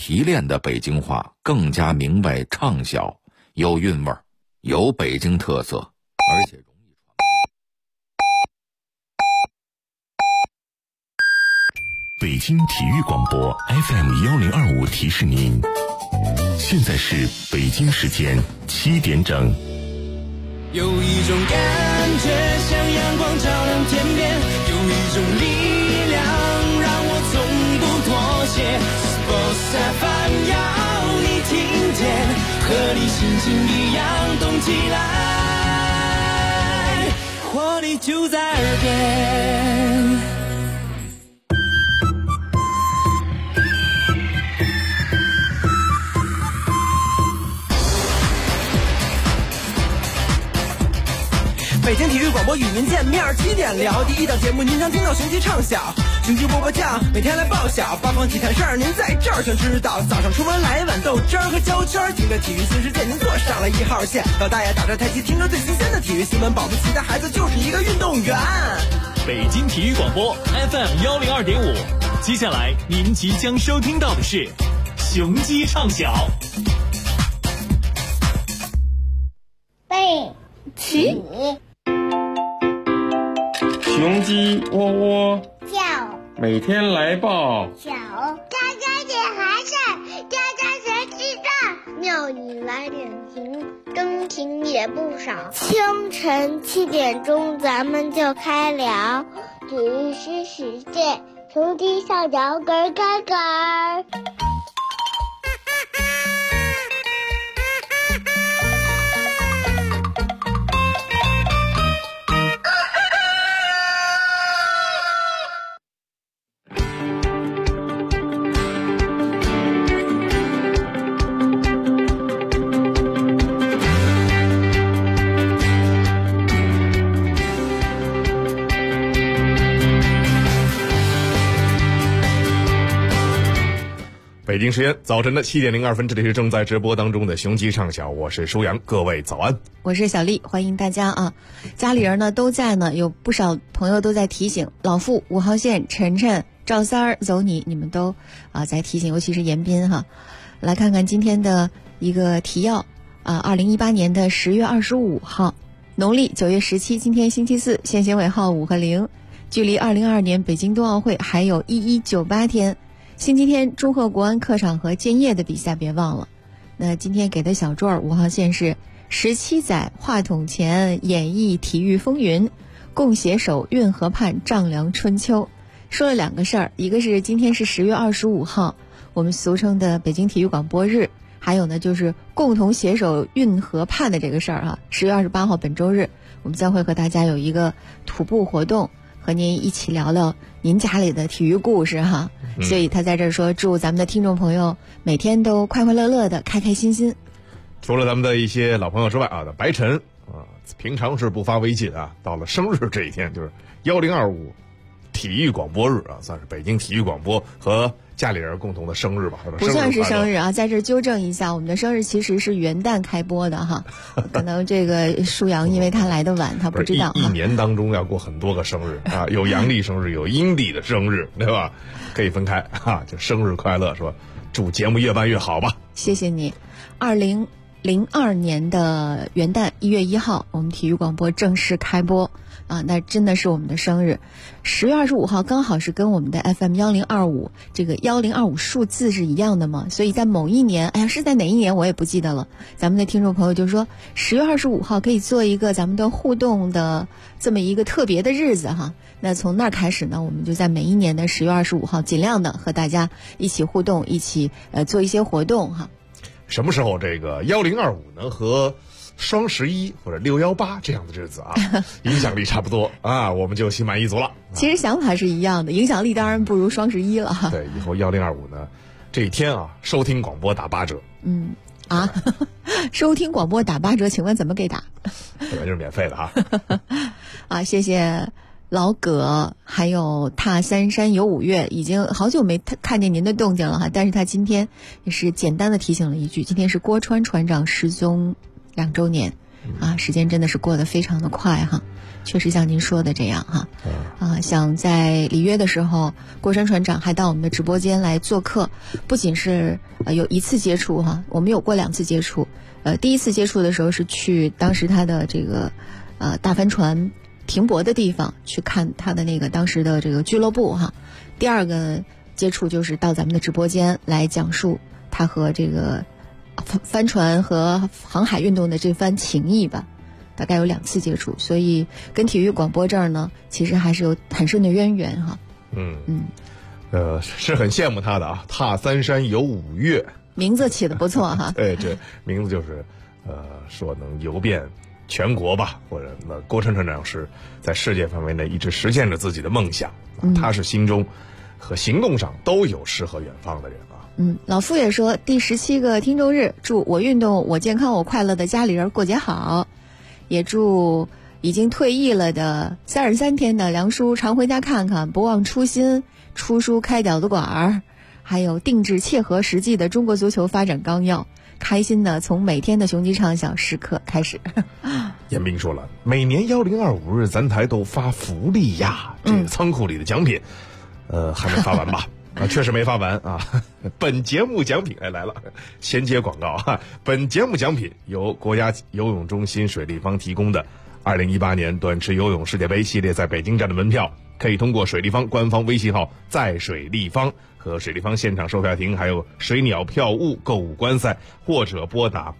提炼的北京话更加明白畅销，有韵味儿，有北京特色，而且容易传播。北京体育广播 FM1025提示您，现在是北京时间7点整。 有一种感觉像阳光照亮天边，有一种力量让我从不妥协。Sports FM 要你听见，和你心情一样动起来，活力就在耳边。北京体育广播与您见面，7点聊第一档节目，您常听到雄鸡唱晓，雄鸡波波跳，每天来报晓，八方体坛事儿您在这儿全知道。早上出门来一碗豆汁儿和焦圈，听着体育新世界，您坐上了1号线。老大爷打着太极，听着最新鲜的体育新闻，保不齐的孩子就是一个运动员。 北京体育广播 FM102.5，接下来您即将收听到的是雄鸡唱晓。 背起。 雄鸡喔喔叫， 每天来报小，家家点孩子，家家谁知道？庙里来点情，真情也不少。清晨7点钟，咱们就开聊体育新世界，雄鸡上脚咯咯咯。 北京时间早晨的7点02分，这里是正在直播当中的雄鸡唱晓，我是舒阳，各位早安。 我是小丽，欢迎大家啊！家里人呢都在呢，有不少朋友都在提醒老傅、5号线、晨晨、赵三儿、走你们都在提醒，尤其是严彬哈。来看看今天的一个提要2018年的10月25号，农历9月17，今天星期四，限行尾号5和0，距离2022年北京冬奥会还有1198天。星期天，祝贺国安客场和建业的比赛别忘了。那今天给的小坠5号线是17载话筒前演绎体育风云，共携手运河畔丈量春秋。说了2个事儿，一个是今天是10月25号，我们俗称的北京体育广播日，还有呢就是共同携手运河畔的这个事儿10月28号本周日，我们将会和大家有一个徒步活动，和您一起聊聊您家里的体育故事哈。所以他在这儿说，祝咱们的听众朋友每天都快快乐乐的，开开心心。 除了咱们的一些老朋友之外白晨平常是不发微信到了生日这一天，就是1025体育广播日算是北京体育广播和家里人共同的生日吧。 不算是生日在这儿纠正一下，我们的生日其实是元旦开播的哈。可能这个舒阳因为他来的晚，他不知道一年当中要过很多个生日有阳历生日，有阴历的生日，对吧？可以分开就生日快乐，说祝节目越办越好吧。 谢谢你。2002年的元旦1月1号，我们体育广播正式开播那真的是我们的生日。10月25号刚好是跟我们的 FM1025 这个1025数字是一样的嘛，所以在某一年，是在哪一年我也不记得了，咱们的听众朋友就说10月25号可以做一个咱们的互动的这么一个特别的日子哈。那从那儿开始呢，我们就在每一年的10月25号尽量的和大家一起互动，一起做一些活动哈。 什么时候这个1025能和双11或者618这样的日子影响力差不多我们就心满意足了。 其实想法是一样的，影响力当然不如双11了对，以后1025呢这一天收听广播打8折。 收听广播打8折，请问怎么给打？ 本来就是免费的谢谢老葛，还有踏三山游5月，已经好久没看见您的动静了哈。但是他今天也是简单的提醒了一句，今天是郭川船长失踪2周年时间真的是过得非常的快哈。 确实像您说的这样哈。想在里约的时候，郭山船长还到我们的直播间来做客，不仅是有一次接触哈，我们有过2次接触。第一次接触的时候是去当时他的这个大帆船停泊的地方去看他的那个当时的这个俱乐部哈。第二个接触就是到咱们的直播间来讲述他和这个帆船和航海运动的这番情谊吧。大概有2次接触，所以跟体育广播这儿呢，其实还是有很深的渊源哈。 是很羡慕他的啊，踏三山游5岳， 名字起得不错哈。 对，这名字就是说能游遍全国吧，或者那郭晨船长是在世界范围内一直实现着自己的梦想，他是心中和行动上都有诗和远方的人啊。 老傅也说第17个听众日，祝我运动我健康我快乐的家里人过节好。也祝已经退役了的33天的梁叔常回家看看，不忘初心，出书开饺子馆儿，还有定制切合实际的中国足球发展纲要，开心的从每天的雄鸡畅想时刻开始。 严斌说了，每年1025日咱台都发福利呀，这个仓库里的奖品，还没发完吧？确实没发完啊！本节目奖品来了，衔接广告啊！本节目奖品由国家游泳中心水立方提供的2018年短池游泳世界杯系列在北京站的门票，可以通过水立方官方微信号在水立方和水立方现场售票亭，还有水鸟票务购物观赛，或者拨打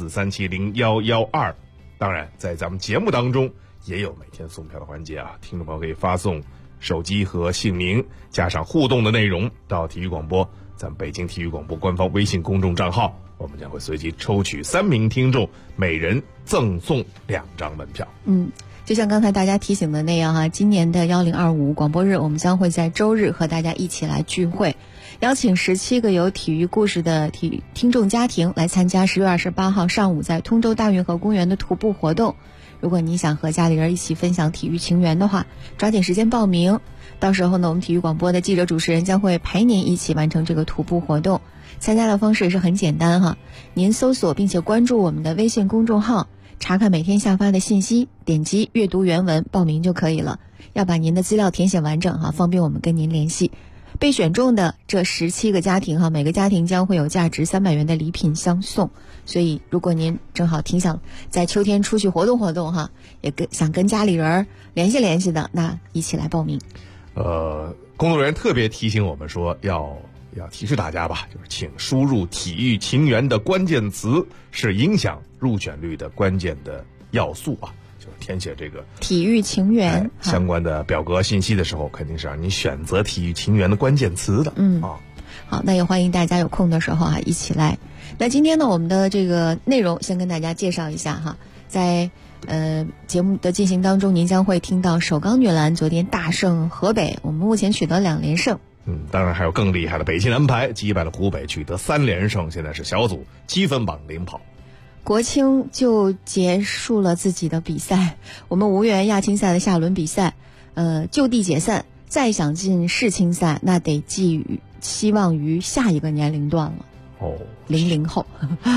84370112。当然，在咱们节目当中也有每天送票的环节啊，听众朋友可以发送手机和姓名加上互动的内容到体育广播咱们北京体育广播官方微信公众账号，我们将会随机抽取3名听众，每人赠送2张门票。 就像刚才大家提醒的那样哈，今年的1025广播日，我们将会在周日和大家一起来聚会，邀请17个有体育故事的听众家庭来参加10月28号上午在通州大运河公园的徒步活动。如果你想和家里人一起分享体育情缘的话，抓紧时间报名。到时候呢，我们体育广播的记者主持人将会陪您一起完成这个徒步活动。参加的方式也是很简单哈，您搜索并且关注我们的微信公众号，查看每天下发的信息，点击阅读原文报名就可以了。要把您的资料填写完整哈，方便我们跟您联系。被选中的这17个家庭哈，每个家庭将会有价值300元的礼品相送。所以如果您正好挺想在秋天出去活动活动哈，也想跟家里人联系联系的，那一起来报名。 工作人员特别提醒我们说要提示大家吧，就是请输入体育情缘的关键词是影响入选率的关键的要素啊，就是填写这个体育情缘相关的表格信息的时候，肯定是让你选择体育情缘的关键词的。 好，那也欢迎大家有空的时候一起来。那今天呢，我们的这个内容先跟大家介绍一下哈，在节目的进行当中，您将会听到首钢女篮昨天大胜河北，我们目前取得2连胜。 当然还有更厉害的北京男排击败了湖北，取得3连胜，现在是小组积分榜领跑。 国青就结束了自己的比赛，我们无缘亚青赛的下轮比赛，就地解散。再想进世青赛，那得寄希望于下一个年龄段了。00后。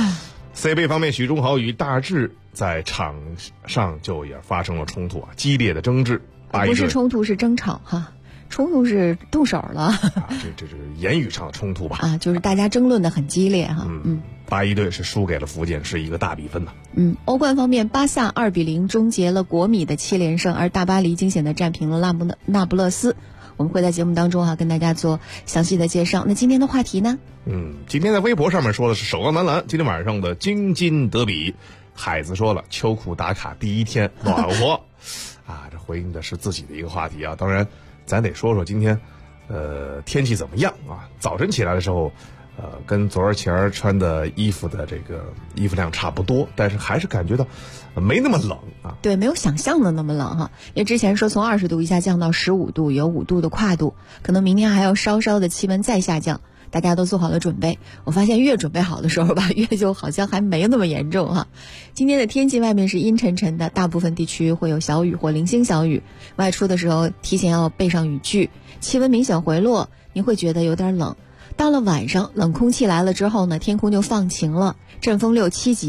C 杯方面，许忠豪与大智在场上就也发生了冲突啊，激烈的争执。 不是冲突，是争吵哈。冲突是动手了这是言语上的冲突吧？ 就是大家争论的很激烈哈。 81队是输给了福建，是一个大比分欧冠方面，巴萨2-0终结了国米的7连胜，而大巴黎惊险的战平了那不勒斯。我们会在节目当中跟大家做详细的介绍。那今天的话题呢？ 今天在微博上面说的是首钢男篮今天晚上的京津德比。海子说了，秋裤打卡第1天暖和这回应的是自己的一个话题啊。当然咱得说说今天天气怎么样啊。早晨起来的时候跟昨儿前穿的衣服的这个衣服量差不多，但是还是感觉到没那么冷啊。 对，没有想象的那么冷哈。因为之前说从20度一下降到15度，有5度的跨度，可能明天还要稍稍的气温再下降，大家都做好了准备。我发现越准备好的时候吧，越就好像还没那么严重哈。今天的天气外面是阴沉沉的，大部分地区会有小雨或零星小雨，外出的时候提前要备上雨具。气温明显回落，您会觉得有点冷。到了晚上，冷空气来了之后呢，天空就放晴了，阵风6、7级。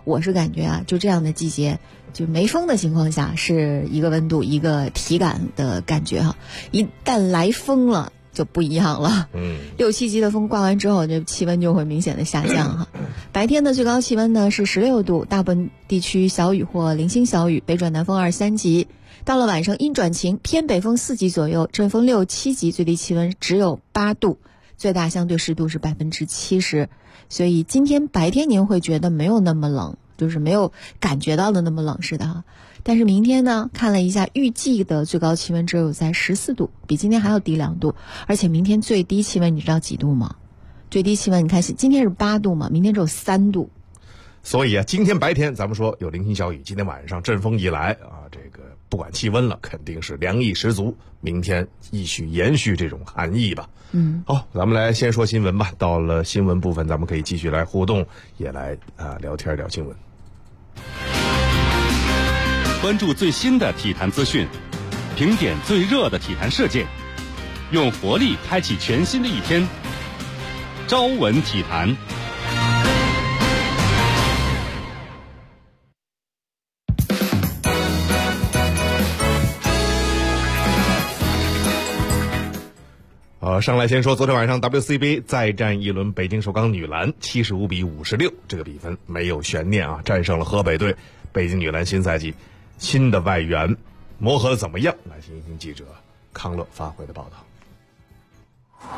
我是感觉啊，就这样的季节，就没风的情况下是一个温度一个体感的感觉哈，一旦来风了就不一样了。6、7级的风刮完之后，这气温就会明显的下降哈。白天的最高气温呢是16度，大部分地区小雨或零星小雨，北转南风2、3级。到了晚上阴转晴，偏北风4级左右，阵风6、7级，最低气温只有8度，最大相对湿度是70%。所以今天白天您会觉得没有那么冷，就是没有感觉到的那么冷似的哈。但是明天呢，看了一下预计的最高气温只有在14度，比今天还要低2度，而且明天最低气温你知道几度吗？最低气温你看今天是8度嘛，明天只有3度。 所以啊，今天白天咱们说有零星小雨，今天晚上阵风一来啊，这个不管气温了，肯定是凉意十足。明天继续延续这种寒意吧。好，咱们来先说新闻吧。到了新闻部分，咱们可以继续来互动，也来聊天聊新闻。 关注最新的体坛资讯，评点最热的体坛事件，用活力开启全新的一天。朝闻体坛。 上来先说昨天晚上 WCBA 再战一轮，北京首钢女篮75比56，这个比分没有悬念啊，战胜了河北队。北京女篮新赛季新的外援磨合的怎么样？来听一听记者康乐发回的报道。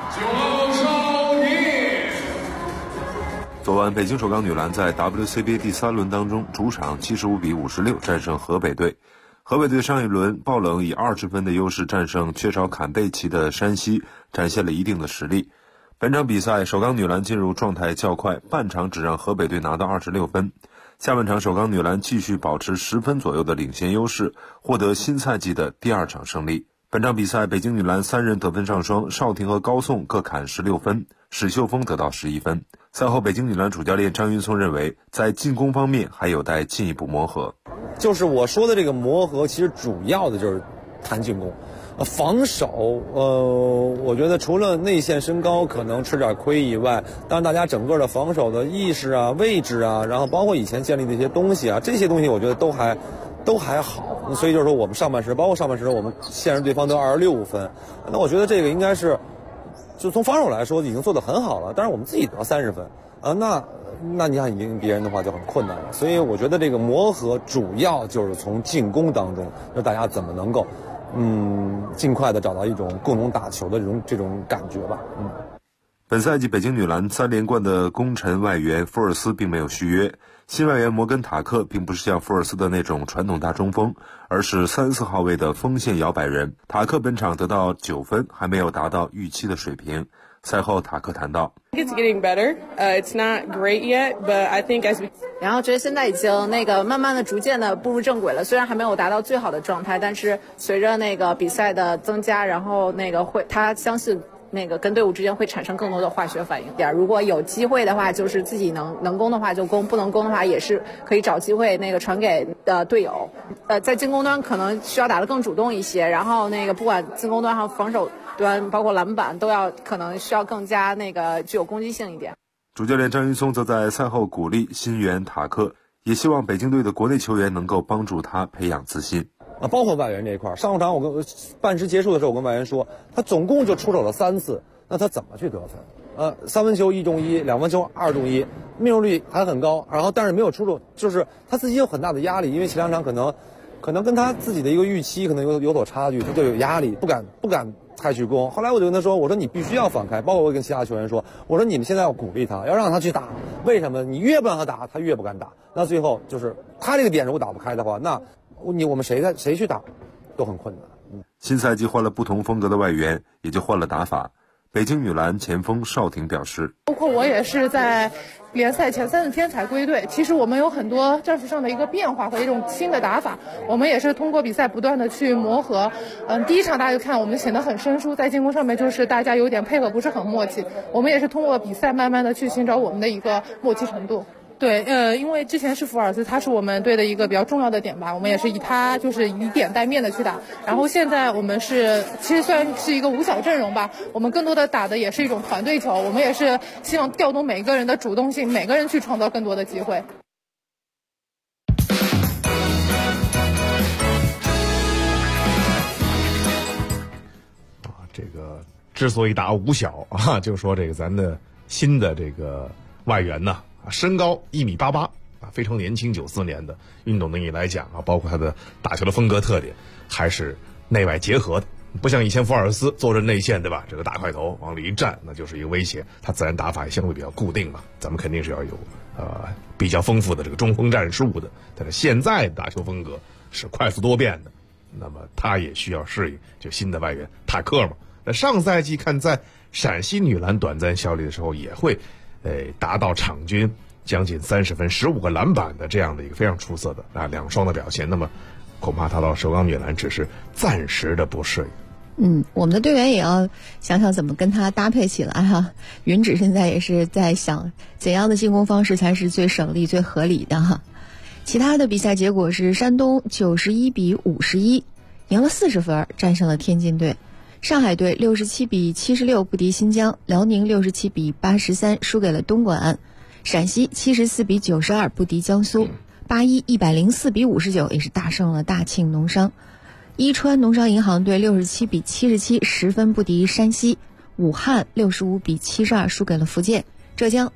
昨晚北京首钢女篮在 WCBA 第3轮当中，主场75比56战胜河北队。河北队上一轮爆冷以20分的优势战胜缺少坎贝奇的山西，展现了一定的实力。本场比赛首钢女篮进入状态较快，半场只让河北队拿到26分。下半场首钢女篮继续保持10分左右的领先优势，获得新赛季的第2场胜利。本场比赛北京女篮3人得分上双，邵婷和高颂各砍16分，史秀峰得到11分。赛后北京女篮主教练张云松认为，在进攻方面还有待进一步磨合。 就是我说的这个磨合，其实主要的就是谈进攻，防守，我觉得除了内线身高可能吃点亏以外，当然大家整个的防守的意识啊、位置啊，然后包括以前建立的一些东西啊，这些东西我觉得都还好。所以就是说我们上半时，包括上半时我们限制对方得26分，那我觉得这个应该是就从防守来说已经做得很好了。当然我们自己得30分啊，那你想赢别人的话就很困难了。所以我觉得这个磨合主要就是从进攻当中，就大家怎么能够尽快的找到一种共同打球的这种感觉吧。 本赛季北京女篮3连冠的功臣外援福尔斯并没有续约，新外援摩根塔克并不是像福尔斯的那种传统大中锋，而是3、4号位的锋线摇摆人。塔克本场得到9分，还没有达到预期的水平。赛后塔克谈到 It's getting better. It's not great yet, but I think as we 然后觉得现在已经慢慢的逐渐的步入正轨了，虽然还没有达到最好的状态，但是随着比赛的增加，然后他相信跟队伍之间会产生更多的化学反应点。如果有机会的话，就是自己能攻的话就攻，不能攻的话也是可以找机会传给队友。在进攻端可能需要打得更主动一些，然后不管进攻端还有防守端，包括篮板都要可能需要更加具有攻击性一点。 主教练张云松则在赛后鼓励新援塔克，也希望北京队的国内球员能够帮助他培养自信。 包括外援这一块，上半场我半时结束的时候，我跟外援说，他总共就出手了3次，那他怎么去得分？3分球1中1，2分球2中1，命中率还很高，然后但是没有出手，就是他自己有很大的压力，因为前2场可能跟他自己的一个预期可能有所差距，他就有压力，不敢太去攻。后来我就跟他说，我说你必须要反开，包括我跟其他球员说，我说你们现在要鼓励他，要让他去打。为什么？你越不让他打，他越不敢打。那最后就是他这个点如果打不开的话，那我们谁去打都很困难。 新赛季换了不同风格的外援，也就换了打法。北京女篮前锋邵婷表示， 包括我也是在联赛前30天才归队，其实我们有很多战术上的一个变化和一种新的打法，我们也是通过比赛不断的去磨合。第一场大家就看我们显得很生疏，在进攻上面就是大家有点配合不是很默契，我们也是通过比赛慢慢的去寻找我们的一个默契程度。对，因为之前是福尔斯，他是我们队的一个比较重要的点吧，我们也是以他就是以点带面的去打。然后现在我们其实虽然是一个5小阵容吧，我们更多的打的也是一种团队球，我们也是希望调动每个人的主动性，每个人去创造更多的机会。 这个之所以打五小啊，就说这个咱的新的这个外援呢，身高1.88米啊，非常年轻，94年的，运动能力来讲啊，包括他的打球的风格特点，还是内外结合的。不像以前福尔斯坐镇内线，对吧？这个大块头往里一站，那就是一个威胁。他自然打法也相对比较固定嘛。咱们肯定是要有比较丰富的这个中锋战术的。但是现在的打球风格是快速多变的，那么他也需要适应就新的外援塔克嘛。那上赛季看在陕西女篮短暂效力的时候，也会达到场均将近30分、15个篮板的这样的一个非常出色的2双的表现。那么恐怕他到首钢女篮只是暂时的不适应。 我们的队员也要想想怎么跟他搭配起来哈。云芷现在也是在想怎样的进攻方式才是最省力、最合理的哈。其他的比赛结果是山东91-51赢了40分，战胜了天津队；上海队67-76不敌新疆；辽宁67-83输给了东莞；陕西74-92不敌江苏；81 104-59也是大胜了大庆农商。伊川农商银行队67-77 10分不敌山西；武汉65-72输给了福建；浙江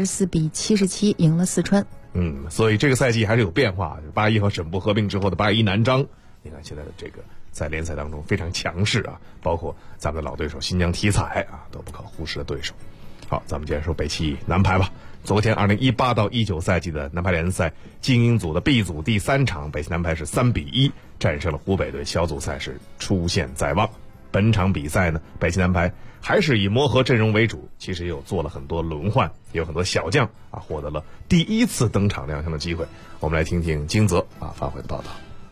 84-77赢了四川。 所以这个赛季还是有变化。81和省部合并之后的81南昌，你看现在的这个在联赛当中非常强势啊，包括咱们的老对手新疆体彩啊，都不可忽视的对手。好，咱们接着说北汽男排吧。昨天2018-19赛季的男排联赛精英组的 B 组第3场，北汽男排是3-1战胜了湖北队，小组赛是出线在望。本场比赛呢，北汽男排还是以磨合阵容为主，其实也有做了很多轮换，也有很多小将啊获得了第一次登场亮相的机会。我们来听听金泽发回的报道。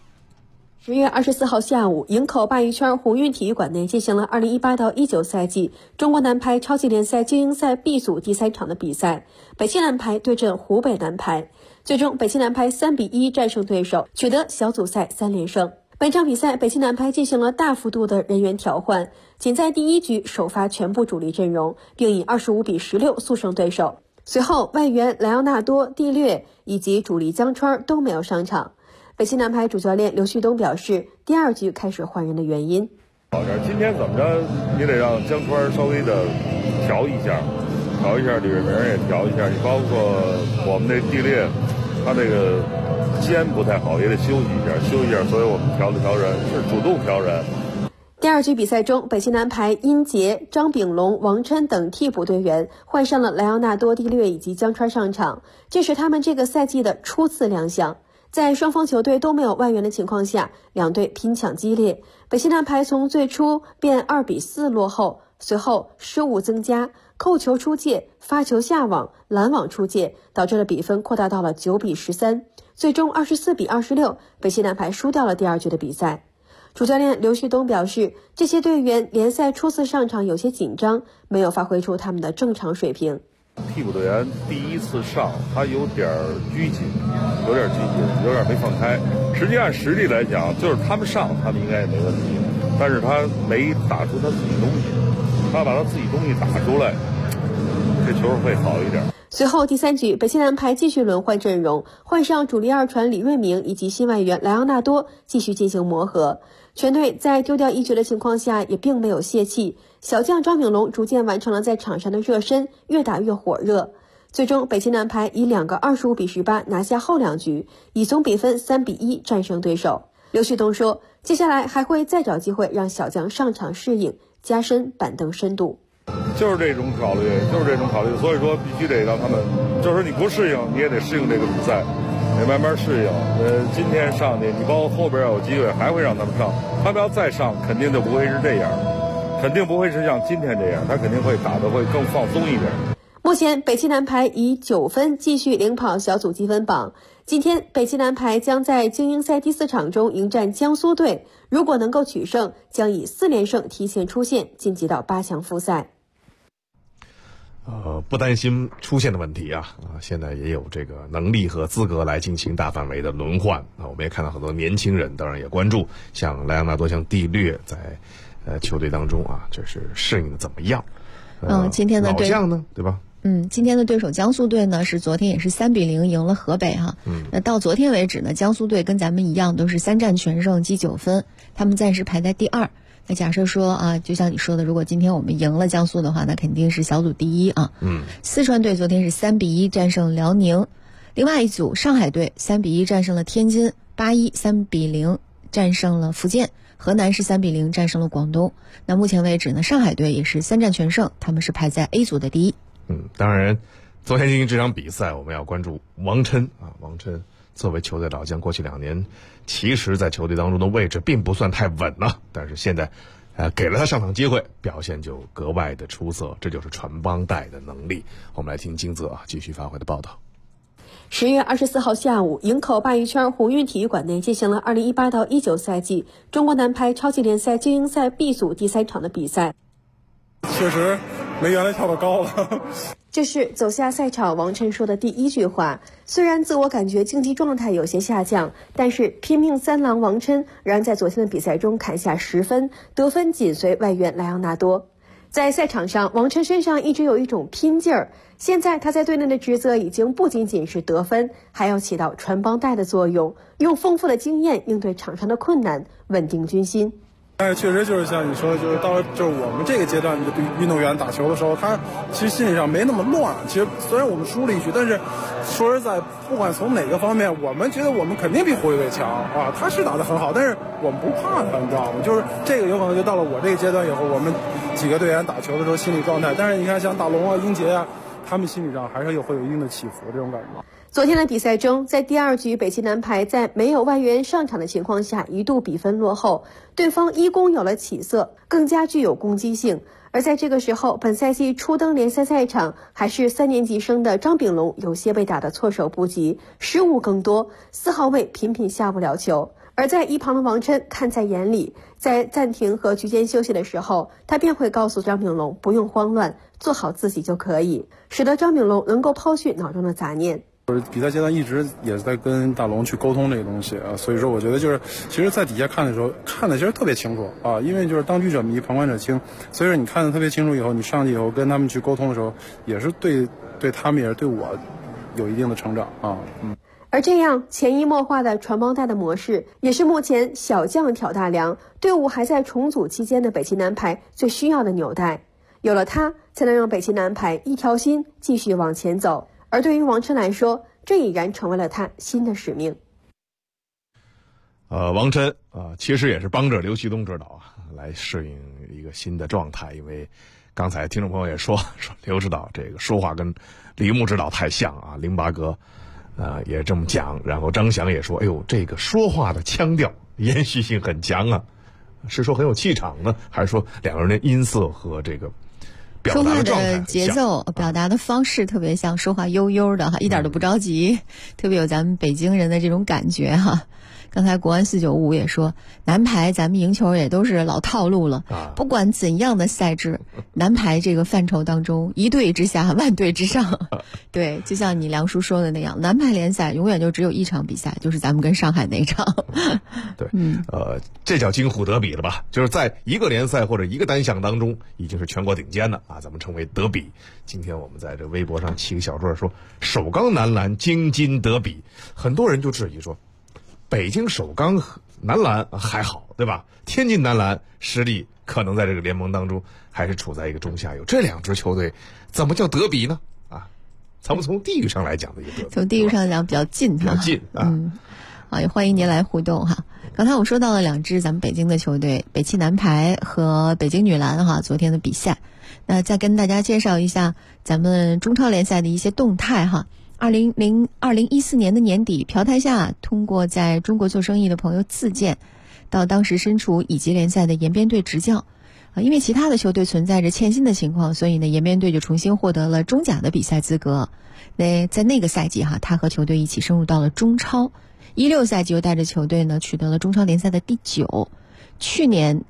10月24号下午，营口鲅鱼圈鸿运体育馆内进行了2018-19赛季中国男排超级联赛精英赛 B 组第3场的比赛，北汽男排对阵湖北男排，最终北汽男排3-1战胜对手，取得小组赛3连胜。本场比赛，北汽男排进行了大幅度的人员调换，仅在第一局首发全部主力阵容，并以25-16速胜对手。随后，外援莱昂纳多、蒂略以及主力江川都没有上场。北汽男排主教练刘旭东表示，第2局开始换人的原因。 今天怎么着，你得让江川稍微的调一下，李瑞明也调一下。你包括我们那蒂略，他这个肩不太好，也得休息一下，所以我们调了调人，是主动调人。 第2局比赛中，北汽男排殷杰、张炳龙、王琛等替补队员换上了莱昂纳多、蒂略以及江川上场，这是他们这个赛季的初次亮相。在双方球队都没有外援的情况下，两队拼抢激烈。北汽男排从最初便2-4落后，随后失误增加，扣球出界、发球下网、拦网出界，导致了比分扩大到了9-13，最终24-26，北汽男排输掉了第2局的比赛。主教练刘旭东表示，这些队员联赛初次上场有些紧张，没有发挥出他们的正常水平。 替补队员第一次上，他有点拘谨，有点没放开。实际按实力来讲，就是他们上，他们应该也没问题，但是他没打出他自己东西，他把他自己东西打出来，这球会好一点。 随后第3局，北汽男排继续轮换阵容，换上主力2传李瑞明以及新外援莱昂纳多，继续进行磨合。全队在丢掉1局的情况下，也并没有泄气。小将张炳龙逐渐完成了在场上的热身，越打越火热。最终，北汽男排以2个25-18拿下后2局，以总比分3-1战胜对手。刘旭东说，接下来还会再找机会让小将上场适应，加深板凳深度。 就是这种考虑，所以说必须得让他们，就是说你不适应，你也得适应这个比赛，得慢慢适应。今天上去，你包括后边要有机会，还会让他们上。他们要再上，肯定就不会是这样，肯定不会是像今天这样，他肯定会打得会更放松一点。 目前北汽男排以9分继续领跑小组积分榜。今天北汽男排将在精英赛第4场中迎战江苏队，如果能够取胜，将以4连胜提前出线，晋级到8强复赛。 不担心出现的问题啊，现在也有这个能力和资格来进行大范围的轮换啊。我们也看到很多年轻人，当然也关注像莱昂纳多、像蒂略在球队当中啊，这是适应的怎么样？ 今天的老将呢，对吧？ 今天的对手江苏队呢，是昨天也是3-0赢了河北哈。那到昨天为止呢，江苏队跟咱们一样都是3战全胜积9分，他们暂时排在第2。 那假设说啊，就像你说的，如果今天我们赢了江苏的话，那肯定是小组第一啊。四川队昨天是3-1战胜辽宁，另外一组上海队3-1战胜了天津，81-3-0战胜了福建，河南是3-0战胜了广东。那目前为止呢，上海队也是3战全胜，他们是排在 A 组的第一。 当然，昨天进行这场比赛，我们要关注王琛啊。王琛作为球队老将，过去2年其实在球队当中的位置并不算太稳了，但是现在给了他上场机会，表现就格外的出色，这就是传帮带的能力。我们来听金泽继续发回的报道。 10月24号下午，营口鲅鱼圈鸿运体育馆内进行了2018到19赛季中国男排超级联赛精英赛 B 组第3场的比赛。 确实没原来跳得高了。 这是走下赛场王琛说的第一句话。虽然自我感觉竞技状态有些下降，但是拼命三郎王琛仍然在昨天的比赛中砍下10分，得分紧随外援莱昂纳多。在赛场上，王琛身上一直有一种拼劲儿。现在他在队内的职责已经不仅仅是得分，还要起到传帮带的作用，用丰富的经验应对场上的困难，稳定军心。 确实就是像你说的，就是到了就是我们这个阶段的运动员打球的时候，他其实心理上没那么乱。其实虽然我们输了一局，但是说实在，不管从哪个方面，我们觉得我们肯定比湖北队强啊。他是打得很好，但是我们不怕他，你知道吗？就是这个有可能就到了我这个阶段以后，我们几个队员打球的时候心理状态。但是你看像大龙啊、英杰啊，他们心理上还是会有一定的起伏，这种感觉。 昨天的比赛中，在第2局，北京男排在没有外援上场的情况下，一度比分落后，对方一攻有了起色，更加具有攻击性。而在这个时候，本赛季初登联赛赛场还是3年级生的张炳龙有些被打得措手不及，失误更多，4号位频频下不了球。而在一旁的王琛看在眼里，在暂停和局间休息的时候，他便会告诉张炳龙不用慌乱，做好自己就可以，使得张炳龙能够抛去脑中的杂念。 比赛阶段一直也是在跟大龙去沟通这个东西啊，所以说我觉得就是，其实在底下看的时候看的其实特别清楚啊，因为就是当局者迷，旁观者清，所以说你看的特别清楚以后，你上去以后跟他们去沟通的时候，也是对他们也是对我有一定的成长啊。 而这样潜移默化的传帮带的模式，也是目前小将挑大梁，队伍还在重组期间的北京男排最需要的纽带。有了它，才能让北京男排一条心继续往前走。而对于王琛来说，这已然成为了他新的使命。 王琛其实也是帮着刘旭东指导来适应一个新的状态，因为刚才听众朋友也说刘指导这个说话跟李牧指导太像啊，林拔哥也这么讲，然后张翔也说，哎呦，这个说话的腔调延续性很强啊，是说很有气场呢，还是说两个人的音色和这个说话的节奏、表达的方式特别像，说话悠悠的哈，一点都不着急，特别有咱们北京人的这种感觉哈。刚才国安495也说，男排咱们赢球也都是老套路了，不管怎样的赛制，男排这个范畴当中，一队之下，万队之上。对，就像你梁叔说的那样，男排联赛永远就只有一场比赛，就是咱们跟上海那一场。 对，这叫京沪德比了吧？就是在一个联赛或者一个单项当中，已经是全国顶尖的啊，咱们称为德比。今天我们在这微博上起个小说说，首钢男篮京津德比，很多人就质疑说，北京首钢男篮还好，对吧？天津男篮实力可能在这个联盟当中还是处在一个中下游，这两支球队怎么叫德比呢？啊，咱们从地域上来讲的一个德比， 从地域上讲比较近， 比较近啊。 好，也欢迎您来互动哈。刚才我说到了两支咱们北京的球队，北汽男排和北京女篮哈，昨天的比赛。那再跟大家介绍一下咱们中超联赛的一些动态哈。2014年的年底，朴台夏通过在中国做生意的朋友自荐，到当时身处乙级联赛的延边队执教。因为其他的球队存在着欠薪的情况，所以呢，延边队就重新获得了中甲的比赛资格。那在那个赛季哈，他和球队一起升入到了中超。16赛季又带着球队呢取得了中超联赛的第9。去年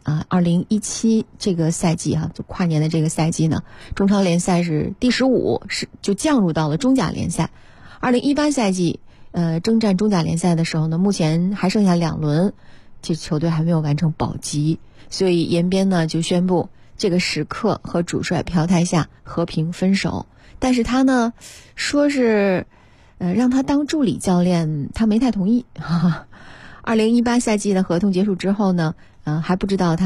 2017这个赛季哈，就跨年的这个赛季呢，中超联赛是第15，就降入到了中甲联赛。2018赛季征战中甲联赛的时候呢，目前还剩下2轮，这球队还没有完成保级，所以延边呢就宣布这个时刻和主帅朴台夏和平分手。但是他呢说是让他当助理教练，他没太同意。2018赛季的合同结束之后呢，还不知道他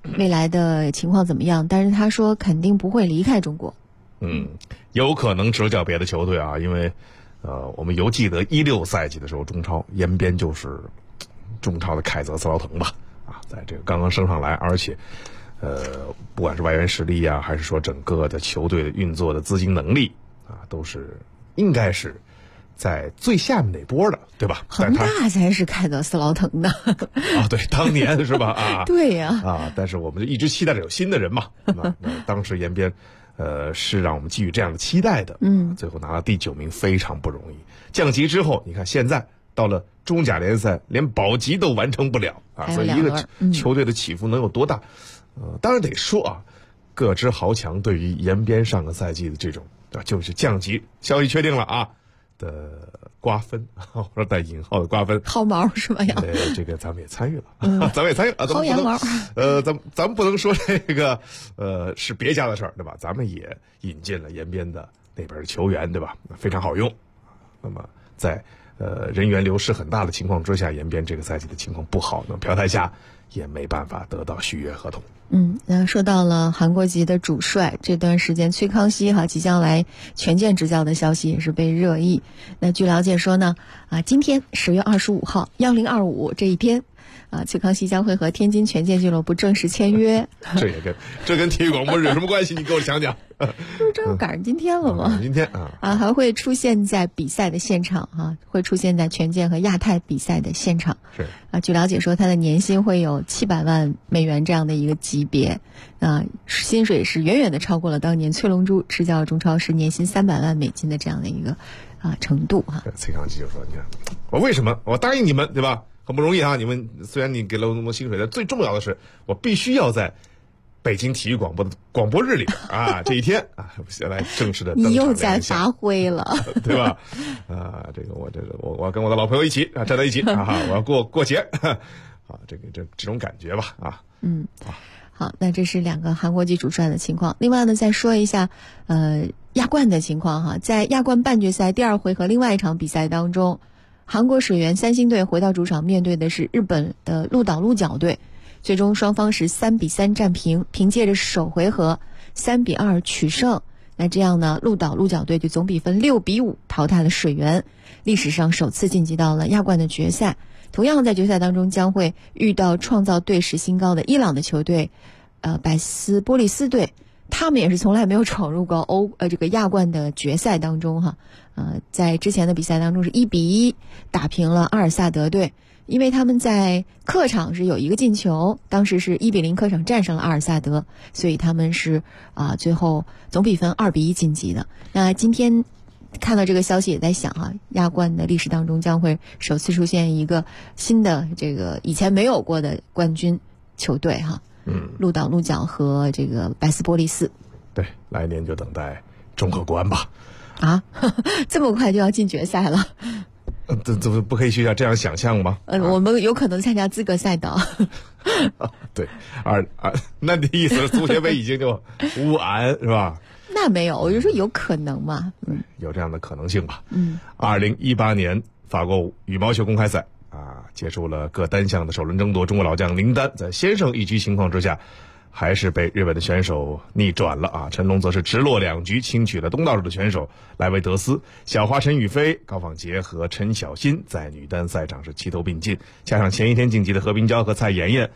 未来的情况怎么样，但是他说肯定不会离开中国。 有可能执教别的球队啊，因为我们犹记得16赛季的时候，中超延边就是中超的凯泽斯劳滕吧，在这个刚刚升上来，而且不管是外援实力啊，还是说整个的球队的运作的资金能力啊，都是应该是在最下面那波的，对吧？ 恒大才是凯泽斯劳滕的对，当年是吧？ 对呀， 但是我们就一直期待着有新的人嘛。那当时延边是让我们寄予这样的期待的，最后拿到第9名非常不容易。降级之后，你看现在到了中甲联赛，连保级都完成不了所以一个球队的起伏能有多大？当然得说各支豪强对于延边上个赛季的这种就是降级消息确定了的瓜分，或者带引号的瓜分， 薅毛是吧？ 这个咱们也参与了，咱们也参与了， 薅羊毛。 咱们不能说这个是别家的事儿，对吧？咱们也引进了延边的那边的球员，对吧？非常好用。那么在人员流失很大的情况之下，延边这个赛季的情况不好，那朴泰夏也没办法得到续约合同。 那说到了韩国籍的主帅，这段时间崔康熙即将来权健执教的消息也是被热议。那据了解说呢，今天10月25号1025这一天，崔康熙将会和天津权健俱乐部正式签约。 这跟体育广播有什么关系？你给我讲讲。 就是这赶上今天了吗？ 今天还会出现在比赛的现场会出现在权健和亚太比赛的现场。 是据了解说，他的年薪会有700万美元这样的一个级别，薪水是远远的超过了当年崔龙洙执教中超时年薪300万美金的这样的一个程度崔康熙就说：“你看，我为什么我答应你们，对吧？很不容易你们虽然你给了我那么多薪水，但最重要的是，我必须要在北京体育广播的广播日里这一天来正式的登场。” 你又在发挥了， 对吧？我跟我的老朋友一起站在一起我要过节这种感觉吧好，那这是2个韩国籍主帅的情况。另外呢，再说一下亚冠的情况在亚冠半决赛第2回合另外一场比赛当中，韩国水原三星队回到主场面对的是日本的鹿岛鹿角队，最终双方是3-3战平，凭借着首回合3-2取胜。那这样呢，鹿岛鹿角队就总比分6-5淘汰了水原，历史上首次晋级到了亚冠的决赛。同样在决赛当中将会遇到创造队史新高的伊朗的球队百斯波利斯队，他们也是从来没有闯入过这个亚冠的决赛当中在之前的比赛当中是1-1打平了阿尔萨德队，因为他们在客场是有一个进球，当时是1-0客场战胜了阿尔萨德，所以他们是最后总比分2-1晋级的。那今天看到这个消息也在想亚冠的历史当中将会首次出现一个新的这个以前没有过的冠军球队鹿岛鹿角和这个百斯波利斯。 对，来年就等待中赫国安吧。 这么快就要进决赛了？ 这不可以这样想象吗？ 我们有可能参加资格赛的。 对，那你的意思足协杯已经就无安是吧？ 那没有，我就说有可能嘛。 有这样的可能性吧。2018年法国羽毛球公开赛结束了各单项的首轮争夺，中国老将林丹在先胜一局情况之下，还是被日本的选手逆转了陈龙则是直落2局轻取了东道主的选手莱维德斯。小花陈雨菲、高仿洁和陈小欣在女单赛场是齐头并进，加上前一天晋级的何冰娇和蔡妍妍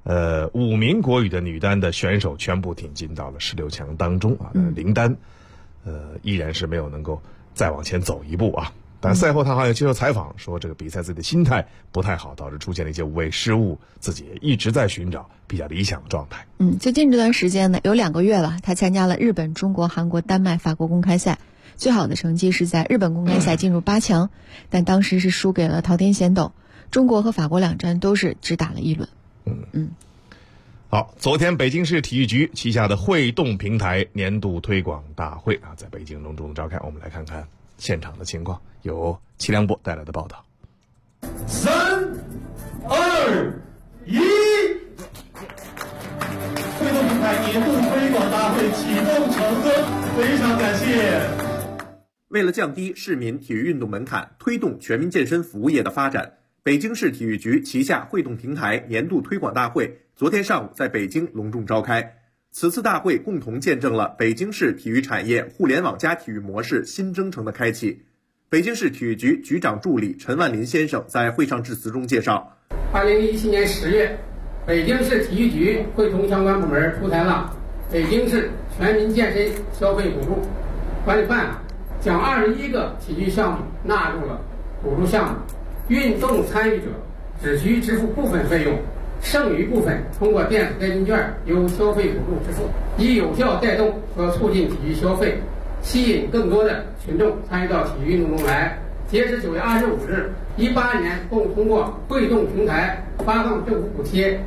，5名国羽的女单的选手全部挺进到了16强当中林丹依然是没有能够再往前走一步但赛后他好像接受采访说，这个比赛自己的心态不太好，导致出现了一些无谓失误，自己也一直在寻找比较理想的状态。 最近这段时间呢，有2个月吧，他参加了日本、中国、韩国、丹麦、法国公开赛，最好的成绩是在日本公开赛进入8强，但当时是输给了桃田贤斗。中国和法国2战都是只打了1轮。 好，昨天北京市体育局旗下的会动平台年度推广大会在北京隆重的召开，我们来看看现场的情况，由齐良波带来的报道。 3、2、1，会动平台年度推广大会启动成功，非常感谢。 为了降低市民体育运动门槛，推动全民健身服务业的发展，北北京市体育局旗下汇动平台年度推广大会昨天上午在北京隆重召开。此次大会共同见证了北京市体育产业互联网加体育模式新征程的开启。北京市体育局局长助理陈万林先生在会上致辞中介绍 ，2017年10月，北京市体育局会同相关部门出台了北京市全民健身消费补助管理办法，将21个体育项目纳入了补助项目，运动参与者只需支付部分费用，剩余部分通过电子代金券由消费补助支付，以有效带动和促进体育消费，吸引更多的群众参与到体育运动中来。截至9月25日，18年共通过汇动平台发放政府补贴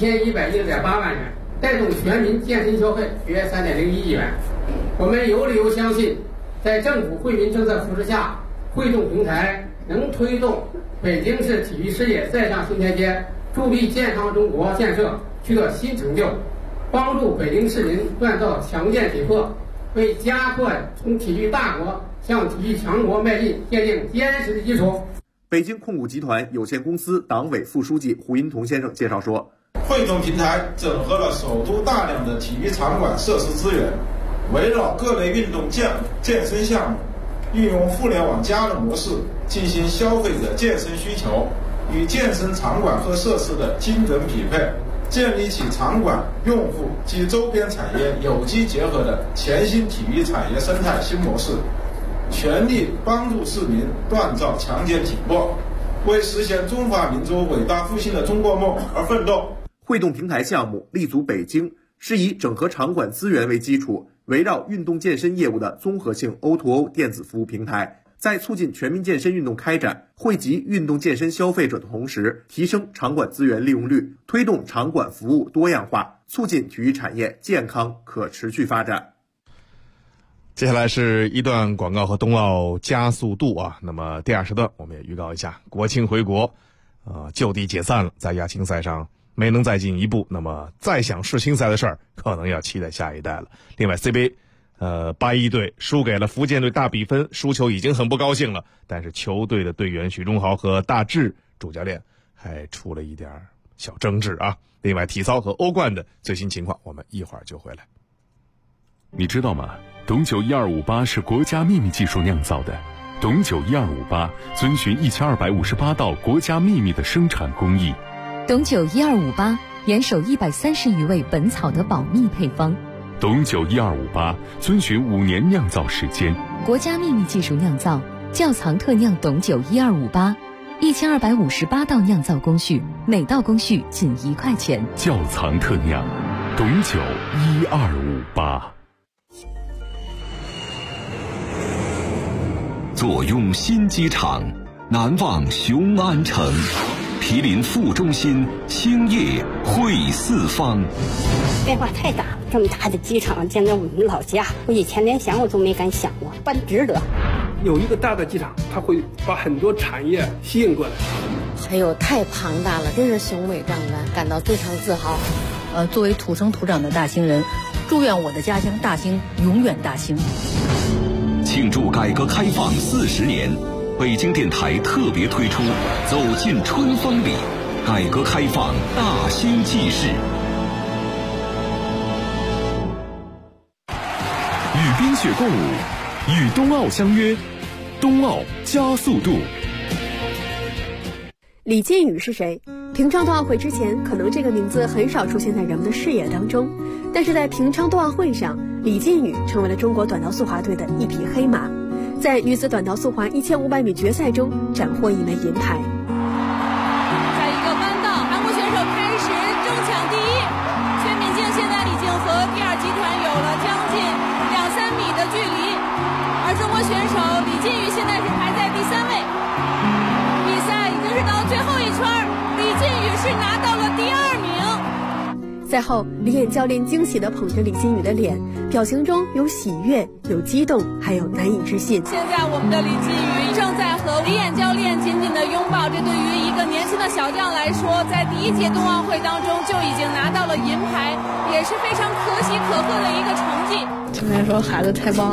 7116.8万元，带动全民健身消费约3.01亿元。我们有理由相信，在政府惠民政策扶持下，汇动平台能推动北京市体育事业再上新台阶，助力健康中国建设取得新成就，帮助北京市民锻造强健体魄，为加快从体育大国向体育强国迈进奠定坚实的基础。 北京控股集团有限公司党委副书记胡银彤先生介绍说， 汇动平台整合了首都大量的体育场馆设施资源，围绕各类运动健身项目，运用互联网加的模式进行消费者健身需求与健身场馆和设施的精准匹配，建立起场馆、用户及周边产业有机结合的全新体育产业生态新模式，全力帮助市民锻造强健体魄，为实现中华民族伟大复兴的中国梦而奋斗。 汇动平台项目立足北京，是以整合场馆资源为基础，围绕运动健身业务的综合性 O2O 电子服务平台，在促进全民健身运动开展、惠及运动健身消费者的同时，提升场馆资源利用率，推动场馆服务多样化，促进体育产业健康可持续发展。 接下来是一段广告和冬奥加速度啊。那么第二时段我们也预告一下，国庆回国，就地解散了，在亚青赛上没能再进一步，那么再想世青赛的事儿，可能要期待下一代了。另外 CBA。81队输给了福建队大比分，输球已经很不高兴了，但是球队的队员许忠豪和大志主教练还出了一点小争执啊。另外体操和欧冠的最新情况，我们一会儿就回来。 你知道吗？董酒1258是国家秘密技术酿造的，董酒1258遵循1258道国家秘密的生产工艺。 董酒1258严守130余味本草的保密配方。 董酒1258遵循5年酿造时间， 国家秘密技术酿造，窖藏特酿董酒1258，1258道酿造工序，每道工序仅1块钱。 窖藏特酿，董酒1258。 坐拥新机场，难忘雄安城。毗邻副中心，兴业汇四方。 变化太大了，这么大的机场，见在我们老家，我以前连想我都没敢想过，办值得。 有一个大的机场，它会把很多产业吸引过来。 哎呦，太庞大了，真是雄伟壮观，感到非常自豪。 作为土生土长的大兴人，祝愿我的家乡大兴永远大兴。 庆祝改革开放40年。北京电台特别推出《走进春风里》，改革开放大兴纪事。 与冰雪共舞，与冬奥相约，冬奥加速度。 李靖宇是谁？平昌冬奥会之前，可能这个名字很少出现在人们的视野当中，但是在平昌冬奥会上，李靖宇成为了中国短道速滑队的一匹黑马。在女子短道速滑1500米决赛中斩获1枚银牌。 在一个弯道，韩国选手开始争抢第一，全敏静现在已经和第二集团有了将近2-3米的距离，而中国选手李靖宇现在是排在第3位。比赛已经是到最后一圈，李靖宇是拿到了第2名。 赛后，李岩教练惊喜地捧着李靖宇的脸，表情中有喜悦，有激动，还有难以置信。 现在我们的李靖宇正在和李岩教练紧紧地拥抱，这对于一个年轻的小将来说，在第1届冬奥会当中就已经拿到了银牌，也是非常可喜可贺的一个成绩。 今天说孩子太棒了，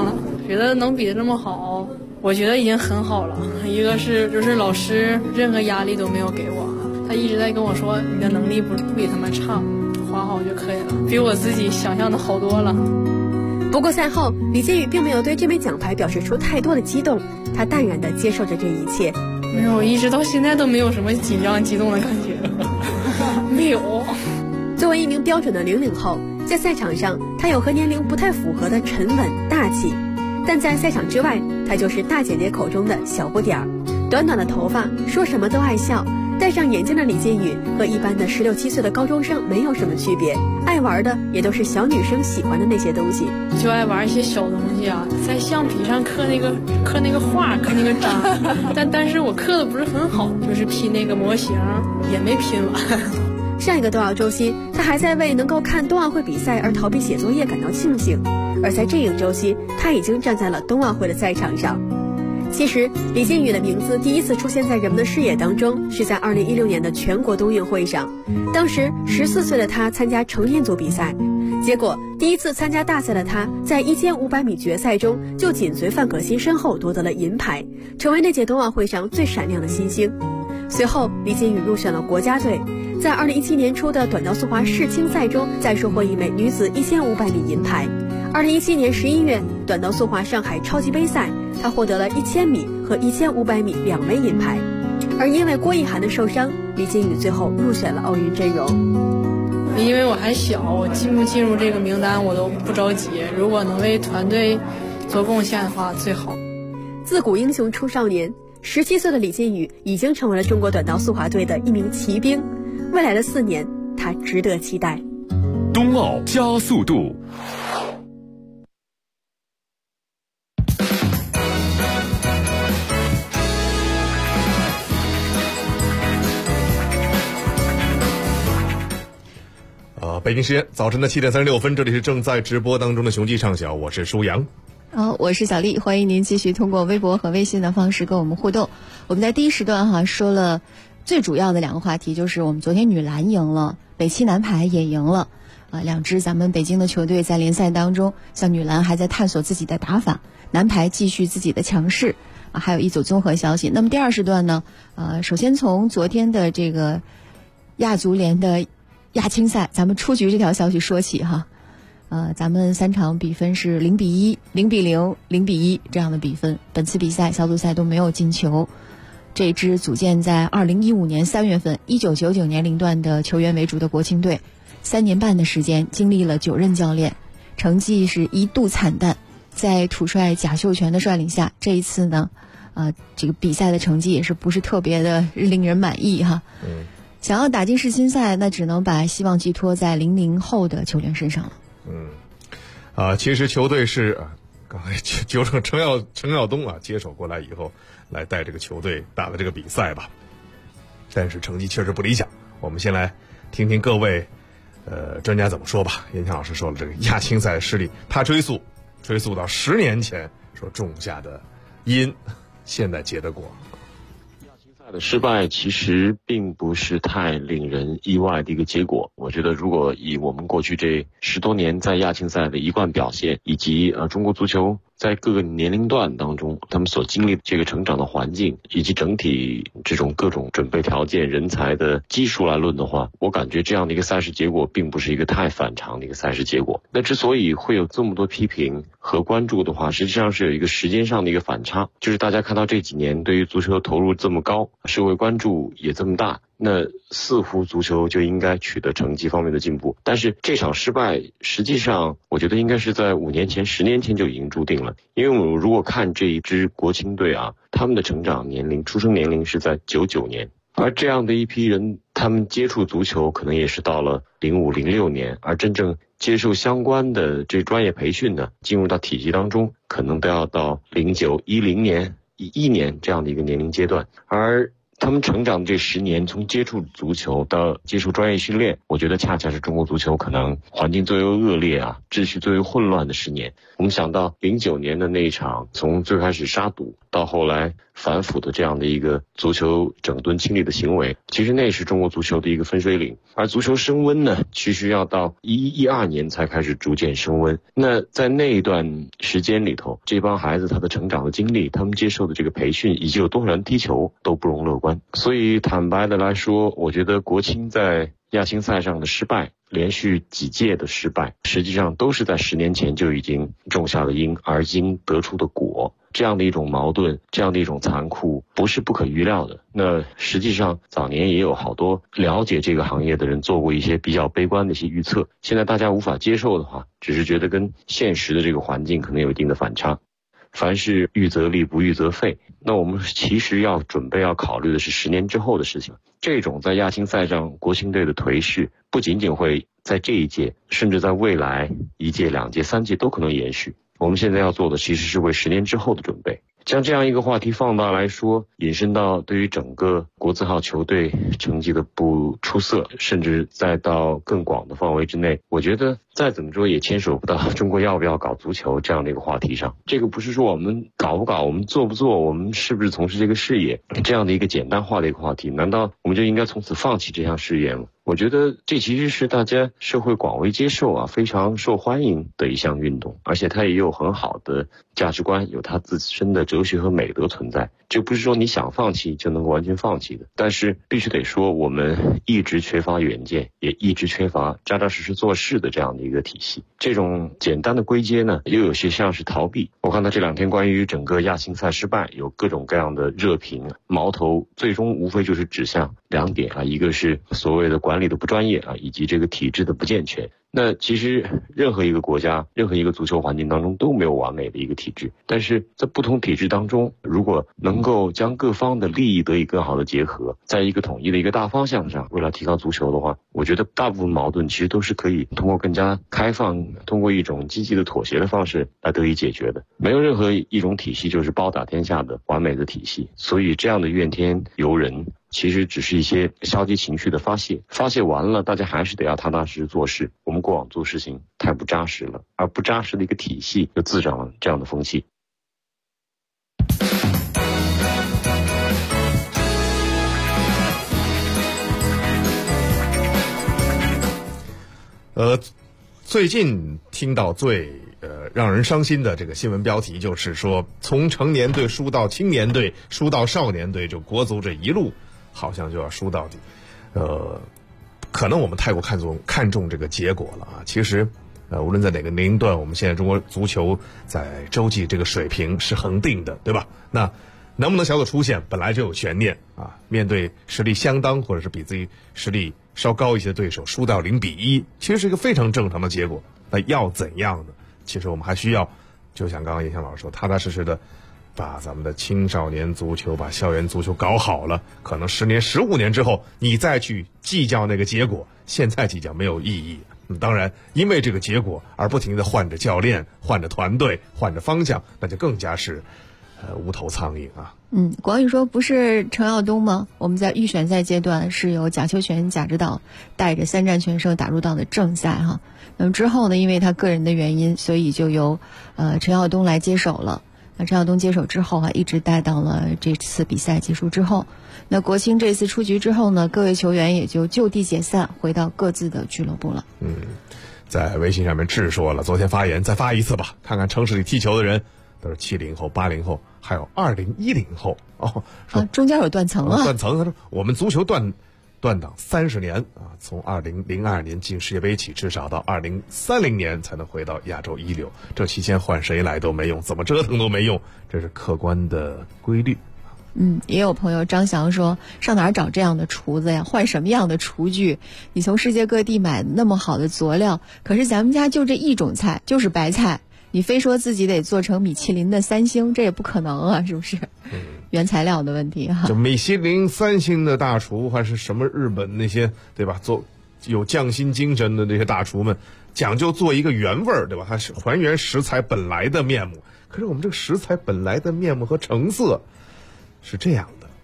觉得能比得这么好，我觉得已经很好了。一个是就是老师任何压力都没有给我，他一直在跟我说你的能力不比他们差，滑好就可以了，比我自己想象的好多了。 不过赛后，李金宇并没有对这枚奖牌表示出太多的激动，他淡然地接受着这一切。 没有，我一直到现在都没有什么紧张激动的感觉，没有。 作为一名标准的00后，在赛场上他有和年龄不太符合的沉稳大气，但在赛场之外，他就是大姐姐口中的小不点儿。短短的头发，说什么都爱笑，戴上眼镜的李金宇和一般的16、17岁的高中生没有什么区别，爱玩的也都是小女生喜欢的那些东西， 就爱玩一些小东西啊，在橡皮上刻那个画，刻那个章，但是我刻的不是很好，就是拼那个模型也没拼完。 上一个冬奥周期，他还在为能够看冬奥会比赛而逃避写作业感到庆幸，而在这个周期，他已经站在了冬奥会的赛场上。其实，李金宇的名字第一次出现在人们的视野当中，是在2016年的全国冬运会上。当时14岁的他参加成年组比赛，结果第一次参加大赛的他，在1500米决赛中就紧随范可新身后夺得了银牌，成为那届冬奥会上最闪亮的新星。随后，李金宇入选了国家队，在2017年初的短道速滑世青赛中，再收获一枚女子1500米银牌。2017年11月，短道速滑上海超级杯赛，他获得了1000米和1500米2枚银牌。而因为郭奕涵的受伤，李金宇最后入选了奥运阵容。 因为我还小，我进不进入这个名单我都不着急，如果能为团队做贡献的话最好。 自古英雄出少年，17岁的李金宇已经成为了中国短道速滑队的一名骑兵，未来的4年他值得期待。 冬奥加速度。 北京时间早晨的7点36分，这里是正在直播当中的雄鸡畅晓，我是舒阳。 我是小丽，欢迎您继续通过微博和微信的方式跟我们互动。我们在第一时段说了最主要的2个话题，就是我们昨天女篮赢了，北七男排也赢了，2支咱们北京的球队在联赛当中，像女篮还在探索自己的打法，男排继续自己的强势还有一组综合消息。那么第二时段呢，首先从昨天的这个亚足联的亚青赛，咱们出局这条消息说起咱们3场比分是0比1、0比0、0比1这样的比分。本次比赛小组赛都没有进球。这支组建在2015年3月份1999年龄段的球员为主的国青队，3年半的时间经历了9任教练，成绩是一度惨淡。在土帅贾秀全的率领下，这一次呢，这个比赛的成绩也是不是特别的令人满意想要打进世青赛，那只能把希望寄托在00后的球员身上了。 其实球队是刚才纠正陈耀东接手过来以后来带这个球队打的这个比赛吧，但是成绩确实不理想。我们先来听听各位专家怎么说吧。严强老师说了，这个亚青赛失利，他追溯到10年前说种下的因，现在结的果。 的失败其实并不是太令人意外的一个结果。我觉得如果以我们过去这10多年在亚青赛的一贯表现，以及中国足球在各个年龄段当中他们所经历这个成长的环境，以及整体这种各种准备条件、人才的基数来论的话，我感觉这样的一个赛事结果并不是一个太反常的一个赛事结果。那之所以会有这么多批评和关注的话，实际上是有一个时间上的一个反差，就是大家看到这几年对于足球投入这么高，社会关注也这么大，那似乎足球就应该取得成绩方面的进步。但是这场失败实际上我觉得应该是在5年前、10年前就已经注定了。因为我们如果看这一支国青队他们的成长年龄、出生年龄是在99年，而这样的一批人，他们接触足球可能也是到了05、06年，而真正接受相关的这专业培训呢，进入到体系当中，可能都要到09、10年、11年这样的一个年龄阶段。而他们成长这10年，从接触足球到接受专业训练，我觉得恰恰是中国足球可能环境最为恶劣啊，秩序最为混乱的10年。我们想到09年的那一场，从最开始杀赌到后来反腐的这样的一个足球整顿清理的行为，其实那是中国足球的一个分水岭。而足球升温呢，其实要到12年才开始逐渐升温。那在那一段时间里头，这帮孩子他的成长的经历，他们接受的这个培训，以及有多少人踢球都不容乐观。所以坦白的来说，我觉得国青在亚青赛上的失败，连续几届的失败，实际上都是在10年前就已经种下了因，而今得出的果。这样的一种矛盾，这样的一种残酷，不是不可预料的。那实际上早年也有好多了解这个行业的人做过一些比较悲观的一些预测，现在大家无法接受的话，只是觉得跟现实的这个环境可能有一定的反差。凡事预则立，不预则废。那我们其实要准备要考虑的是10年之后的事情。这种在亚青赛上国青队的颓势，不仅仅会在这一届，甚至在未来1届、2届、3届都可能延续。我们现在要做的其实是为10年之后的准备。将这样一个话题放大来说，引申到对于整个国字号球队成绩的不出色，甚至再到更广的范围之内，我觉得再怎么说也牵手不到中国要不要搞足球这样的一个话题上。这个不是说我们搞不搞，我们做不做，我们是不是从事这个事业这样的一个简单化的一个话题，难道我们就应该从此放弃这项事业吗？我觉得这其实是大家社会广为接受啊，非常受欢迎的一项运动，而且它也有很好的价值观，有它自身的哲学和美德存在。这不是说你想放弃就能够完全放弃的，但是必须得说我们一直缺乏远见，也一直缺乏扎扎实实做事的这样的一个体系。这种简单的归结呢，又有些像是逃避。我看到这2天关于整个亚青赛失败有各种各样的热评，矛头最终无非就是指向2点啊，一个是所谓的管理的不专业啊，以及这个体制的不健全。那其实任何一个国家，任何一个足球环境当中都没有完美的一个体制，但是在不同体制当中，如果能够将各方的利益得以更好的结合，在一个统一的一个大方向上，为了提高足球的话，我觉得大部分矛盾其实都是可以通过更加开放，通过一种积极的妥协的方式来得以解决的。没有任何一种体系就是包打天下的完美的体系，所以这样的怨天尤人其实只是一些消极情绪的发泄，发泄完了，大家还是得要踏踏实实做事。我们过往做事情太不扎实了，而不扎实的一个体系就滋长了这样的风气。 最近听到最让人伤心的这个新闻标题，就是说从成年队输到青年队，输到少年队，就国足这一路好像就要输到底。可能我们太过看重这个结果了啊。其实无论在哪个年龄段，我们现在中国足球在洲际这个水平是恒定的，对吧？那能不能小组出线本来就有悬念啊。面对实力相当或者是比自己实力稍高一些的对手，输到0-1，其实是一个非常正常的结果。那要怎样呢？其实我们还需要，就像刚刚叶翔老师说，踏踏实实的把咱们的青少年足球、把校园足球搞好了，可能10年、15年之后，你再去计较那个结果，现在计较没有意义。当然，因为这个结果而不停的换着教练、换着团队、换着方向，那就更加是无头苍蝇啊。 广宇说不是程耀东吗？我们在预选赛阶段是由贾秋全、贾指导带着3战全胜打入到了正赛哈。那么之后呢，因为他个人的原因，所以就由程耀东来接手了。那程耀东接手之后一直带到了这次比赛结束之后。那国青这次出局之后呢，各位球员也就就地解散，回到各自的俱乐部了。 在微信上面志说了，昨天发言再发一次吧，看看城市里踢球的人都是70后、80后，还有2010后中间有断层啊。 断层，他说我们足球断档30年啊，从2002年进世界杯起，至少到2030年才能回到亚洲一流。这期间换谁来都没用，怎么折腾都没用，这是客观的规律。 也有朋友张翔说，上哪儿找这样的厨子呀？换什么样的厨具？你从世界各地买那么好的佐料，可是咱们家就这一种菜，就是白菜。你非说自己得做成米其林的3星，这也不可能啊，是不是？原材料的问题哈。 就米其林3星的大厨，还是什么日本那些，对吧？做有匠心精神的这些大厨们，讲究做一个原味儿，对吧？它是还原食材本来的面目。可是我们这个食材本来的面目和成色是这样的，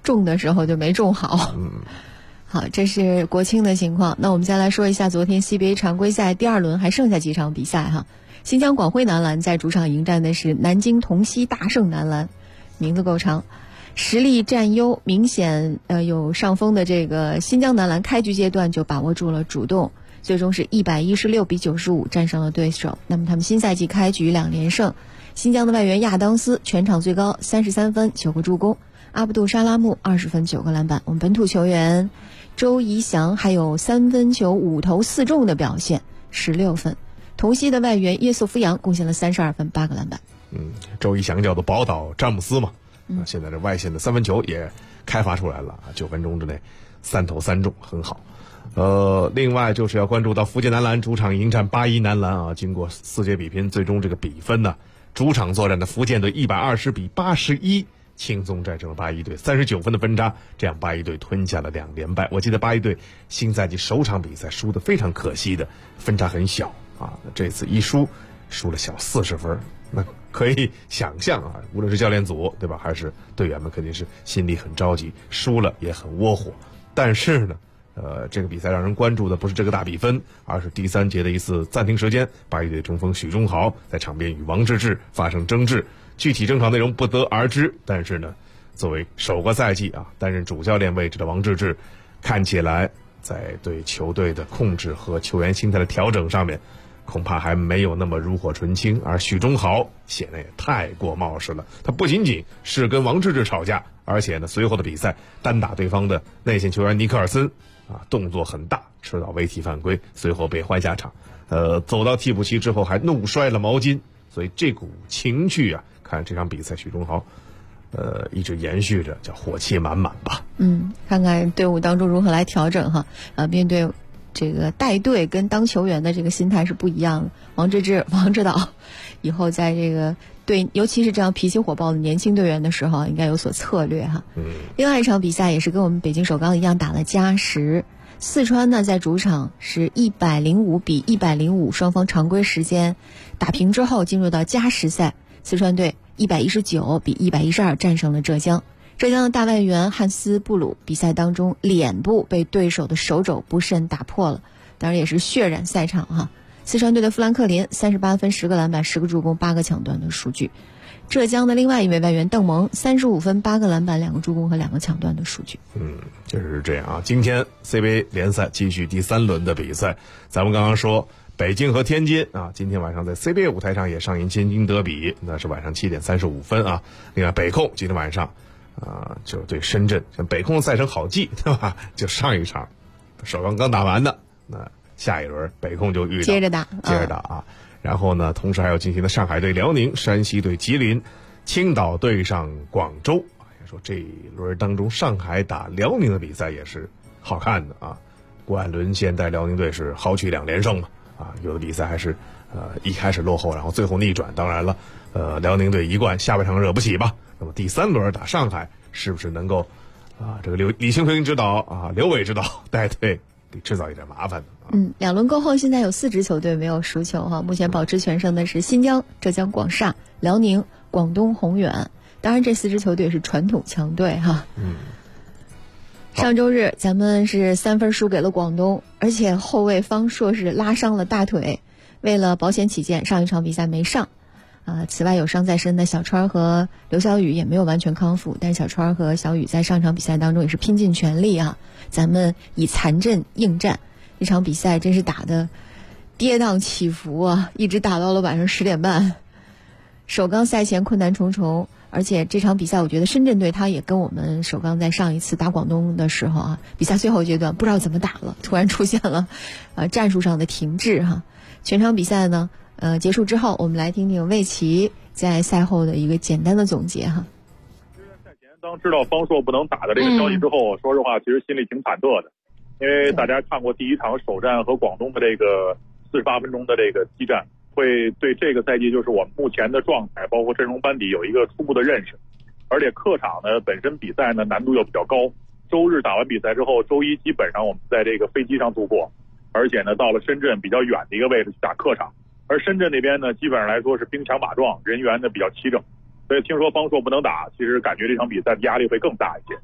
中的时候就没中好。好，这是国青的情况。那我们再来说一下昨天 CBA 常规赛第2轮还剩下几场比赛哈。新疆广汇男篮在主场迎战的是南京同曦大胜男篮，名字够长，实力占优明显有上风的这个新疆男篮开局阶段就把握住了主动，最终是116比95战胜了对手。那么他们新赛季开局2连胜，新疆的外援亚当斯全场最高33分9个助攻，阿卜杜沙拉木20分9个篮板。我们本土球员周怡翔还有3分球5投4中的表现16分，同曦的外援耶索夫扬贡献了32分8个篮板。 周怡翔叫做宝岛詹姆斯嘛，现在这外线的3分球也开发出来了，9分钟之内3投3中，很好。另外就是要关注到福建男篮主场迎战81男篮啊，经过4节比拼，最终这个比分呢，主场作战的福建队120比81轻松战胜了81队，39分的分差，这样81队吞下了2连败。我记得81队新赛季首场比赛输得非常可惜的，分差很小啊，这次一输了小40分，那可以想象啊，无论是教练组对吧，还是队员们肯定是心里很着急，输了也很窝火。但是呢这个比赛让人关注的不是这个大比分，而是第3节的一次暂停时间，81队中锋许忠豪在场边与王治郅发生争执，具体争吵内容不得而知。但是呢，作为首个赛季啊担任主教练位置的王治郅，看起来在对球队的控制和球员心态的调整上面恐怕还没有那么炉火纯青，而许忠豪显得也太过冒失了。他不仅仅是跟王治郅吵架，而且呢随后的比赛单打对方的内线球员尼克尔森动作很大，吃到违体犯规，随后被换下场。走到替补席之后还怒摔了毛巾，所以这股情绪啊，看这场比赛许忠豪一直延续着，叫火气满满吧。 看看队伍当中如何来调整哈。面对这个带队跟当球员的这个心态是不一样的。王治郅、王指导以后在这个对，尤其是这样脾气火爆的年轻队员的时候，应该有所策略哈。另外一场比赛也是跟我们北京首钢一样打了加时，四川呢在主场是105比105，双方常规时间打平之后进入到加时赛，四川队119比112战胜了浙江。浙江的大外援汉斯布鲁比赛当中脸部被对手的手肘不慎打破了，当然也是血染赛场哈。四川队的富兰克林38分10个篮板10个助攻8个抢断的数据。浙江的另外一位外援邓蒙35分8个篮板2个助攻和2个抢断的数据。 就是这样啊。今天 CBA 联赛继续第3轮的比赛，咱们刚刚说北京和天津啊，今天晚上在 CBA 舞台上也上演天津德比，那是晚上7点35分啊。另外北控今天晚上就对深圳，像北控赛程好记对吧？就上一场首钢刚打完的，那下一轮北控就遇到接着打啊。然后呢，同时还有进行的上海对辽宁、山西对吉林、青岛对上广州。说这一轮当中，上海打辽宁的比赛也是好看的啊。郭艾伦现带辽宁队是豪取2连胜嘛啊，有的比赛还是一开始落后，然后最后逆转。当然了，辽宁队一贯下半场惹不起吧。那么第3轮打上海，是不是能够这个李兴平指导刘伟指导带队给制造一点麻烦呢 ？2轮过后，现在有4支球队没有输球哈。目前保持全胜的是新疆、浙江广厦、辽宁、广东宏远。当然，这4支球队是传统强队哈。上周日咱们是3分输给了广东，而且后卫方硕是拉伤了大腿，为了保险起见，上一场比赛没上。此外有伤在身的小川和刘晓宇也没有完全康复，但小川和小宇在上场比赛当中也是拼尽全力啊。咱们以残阵应战，这场比赛真是打得跌宕起伏啊，一直打到了晚上10点半。首钢赛前困难重重，而且这场比赛我觉得深圳队他也跟我们首钢在上一次打广东的时候比赛最后阶段不知道怎么打了，突然出现了战术上的停滞哈。全场比赛呢结束之后，我们来听听魏奇在赛后的一个简单的总结哈。 赛前当知道方硕不能打的这个消息之后，说实话其实心里挺忐忑的，因为大家看过第1场首战和广东的这个48分钟的这个激战，会对这个赛季就是我们目前的状态包括阵容班底有一个初步的认识。而且客场呢本身比赛呢难度又比较高，周日打完比赛之后，周一基本上我们在这个飞机上度过，而且呢到了深圳比较远的一个位置去打客场。而深圳那边呢，基本上来说是兵强马壮，人员呢比较齐整，所以听说方硕不能打，其实感觉这场比赛的压力会更大一些。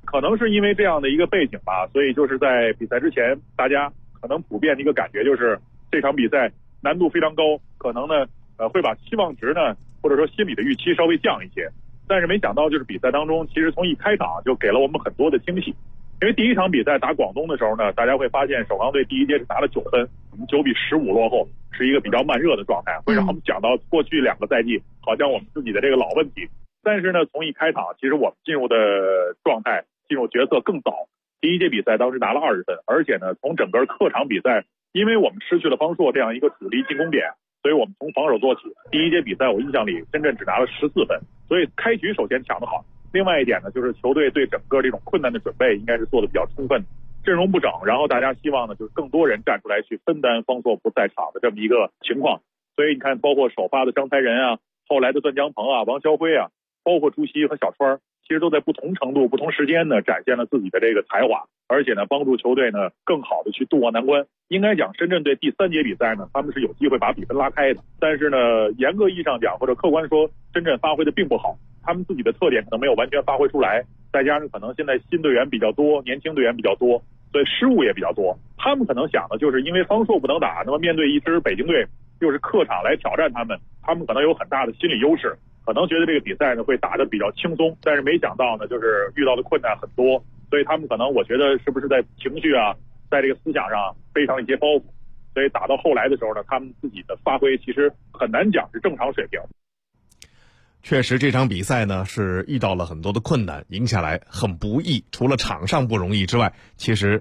可能是因为这样的一个背景吧，所以就是在比赛之前，大家可能普遍的一个感觉就是这场比赛难度非常高，可能呢会把期望值呢或者说心理的预期稍微降一些。但是没想到就是比赛当中，其实从一开场就给了我们很多的惊喜。因为第一场比赛打广东的时候呢，大家会发现首钢队第一节是拿了9分，我们9比15落后，是一个比较慢热的状态，会让我们讲到过去2个赛季好像我们自己的这个老问题。但是呢，从一开场，其实我们进入的状态、进入角色更早。第一节比赛当时拿了20分，而且呢，从整个客场比赛，因为我们失去了方硕这样一个主力进攻点，所以我们从防守做起。第一节比赛我印象里，深圳只拿了14分，所以开局首先抢得好。另外一点呢，就是球队对整个这种困难的准备应该是做得比较充分的，阵容不整，然后大家希望呢，就是更多人站出来去分担方硕不在场的这么一个情况。所以你看，包括首发的张才仁啊，后来的段江鹏啊、王霄辉啊，包括朱曦和小川，其实都在不同程度、不同时间呢展现了自己的这个才华，而且呢帮助球队呢更好的去渡过难关。应该讲，深圳队第3节比赛呢，他们是有机会把比分拉开的，但是呢，严格意义上讲或者客观说，深圳发挥的并不好，他们自己的特点可能没有完全发挥出来，再加上可能现在新队员比较多，年轻队员比较多，所以失误也比较多。他们可能想的就是因为方硕不能打，那么面对一支北京队又是客场来挑战他们可能有很大的心理优势，可能觉得这个比赛呢会打得比较轻松，但是没想到呢就是遇到的困难很多，所以他们可能我觉得是不是在情绪啊，在这个思想上背上了一些包袱，所以打到后来的时候呢，他们自己的发挥其实很难讲是正常水平。 确实这场比赛呢是遇到了很多的困难，赢下来很不易，除了场上不容易之外，其实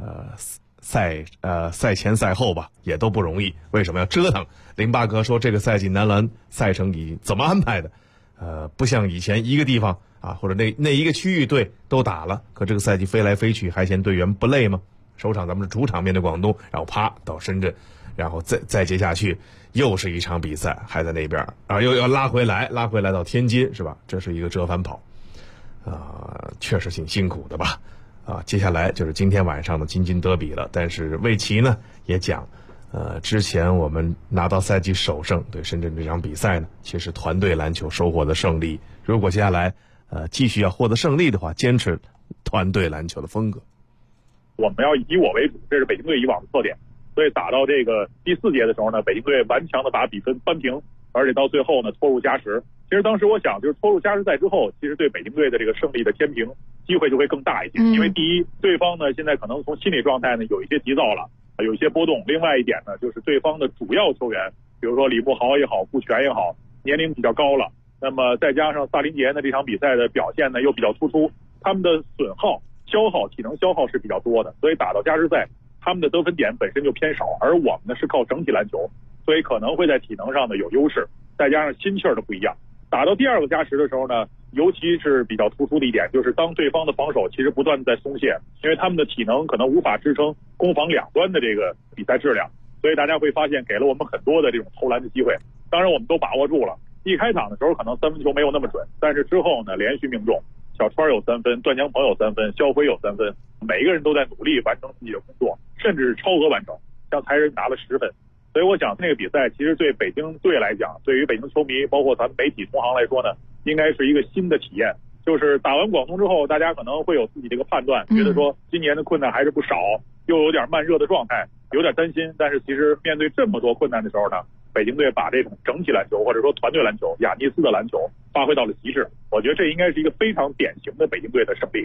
赛前赛后吧也都不容易。为什么要折腾？林八哥说这个赛季男篮赛程你怎么安排的？不像以前一个地方啊或者那一个区域队都打了，可这个赛季飞来飞去还嫌队员不累吗？首场咱们是主场面对广东，然后啪到深圳，然后再接下去又是一场比赛，还在那边啊，又要拉回来到天津，是吧？这是一个折返跑，确实挺辛苦的吧？接下来就是今天晚上的京津德比了。但是魏奇呢也讲，之前我们拿到赛季首胜，对深圳这场比赛呢，其实团队篮球收获的胜利。如果接下来继续要获得胜利的话，坚持团队篮球的风格。 我们要以我为主，这是北京队以往的特点。所以打到这个第4节的时候呢，北京队顽强的把比分扳平，而且到最后呢拖入加时。其实当时我想，就是拖入加时赛之后，其实对北京队的这个胜利的天平机会就会更大一些。因为第一，对方呢现在可能从心理状态呢有一些急躁了，有一些波动。另外一点呢，就是对方的主要球员，比如说李慕豪也好，顾全也好，年龄比较高了。那么再加上萨林杰呢这场比赛的表现呢又比较突出，他们的损耗、消耗、体能消耗是比较多的，所以打到加时赛，他们的得分点本身就偏少，而我们呢是靠整体篮球，所以可能会在体能上呢有优势，再加上心气儿的不一样。打到第2个加时的时候呢，尤其是比较突出的一点，就是当对方的防守其实不断在松懈，因为他们的体能可能无法支撑攻防两端的这个比赛质量，所以大家会发现给了我们很多的这种投篮的机会。当然我们都把握住了，一开场的时候可能3分球没有那么准，但是之后呢连续命中，小川有3分，段江鹏有3分，肖辉有3分，每一个人都在努力完成自己的工作，甚至是超额完成，像才仁拿了10分。所以我想那个比赛其实对北京队来讲，对于北京球迷包括咱们媒体同行来说呢，应该是一个新的体验。就是打完广东之后，大家可能会有自己的一个判断，觉得说今年的困难还是不少，又有点慢热的状态，有点担心。但是其实面对这么多困难的时候呢，北京队把这种整体篮球或者说团队篮球、亚尼斯的篮球发挥到了极致，我觉得这应该是一个非常典型的北京队的胜利。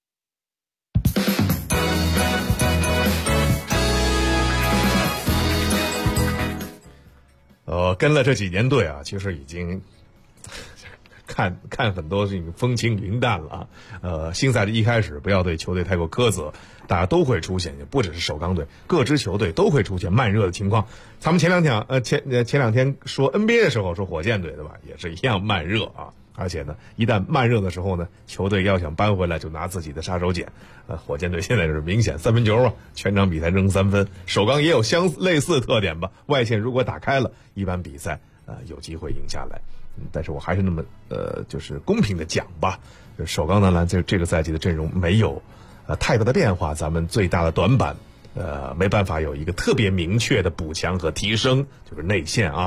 跟了这几年队啊，其实已经看很多这个风轻云淡了啊。新赛季一开始不要对球队太过苛责，大家都会出现，也不只是首钢队，各支球队都会出现慢热的情况。咱们前两天说 NBA 的时候说火箭队对吧，也是一样慢热啊。而且呢，一旦慢热的时候呢，球队要想扳回来，就拿自己的杀手锏。火箭队现在是明显3分球啊，全场比赛扔3分。首钢也有类似特点吧，外线如果打开了，一般比赛有机会赢下来。但是我还是那么就是公平的讲吧，首钢男篮这个赛季的阵容没有太大的变化，咱们最大的短板没办法有一个特别明确的补强和提升，就是内线啊。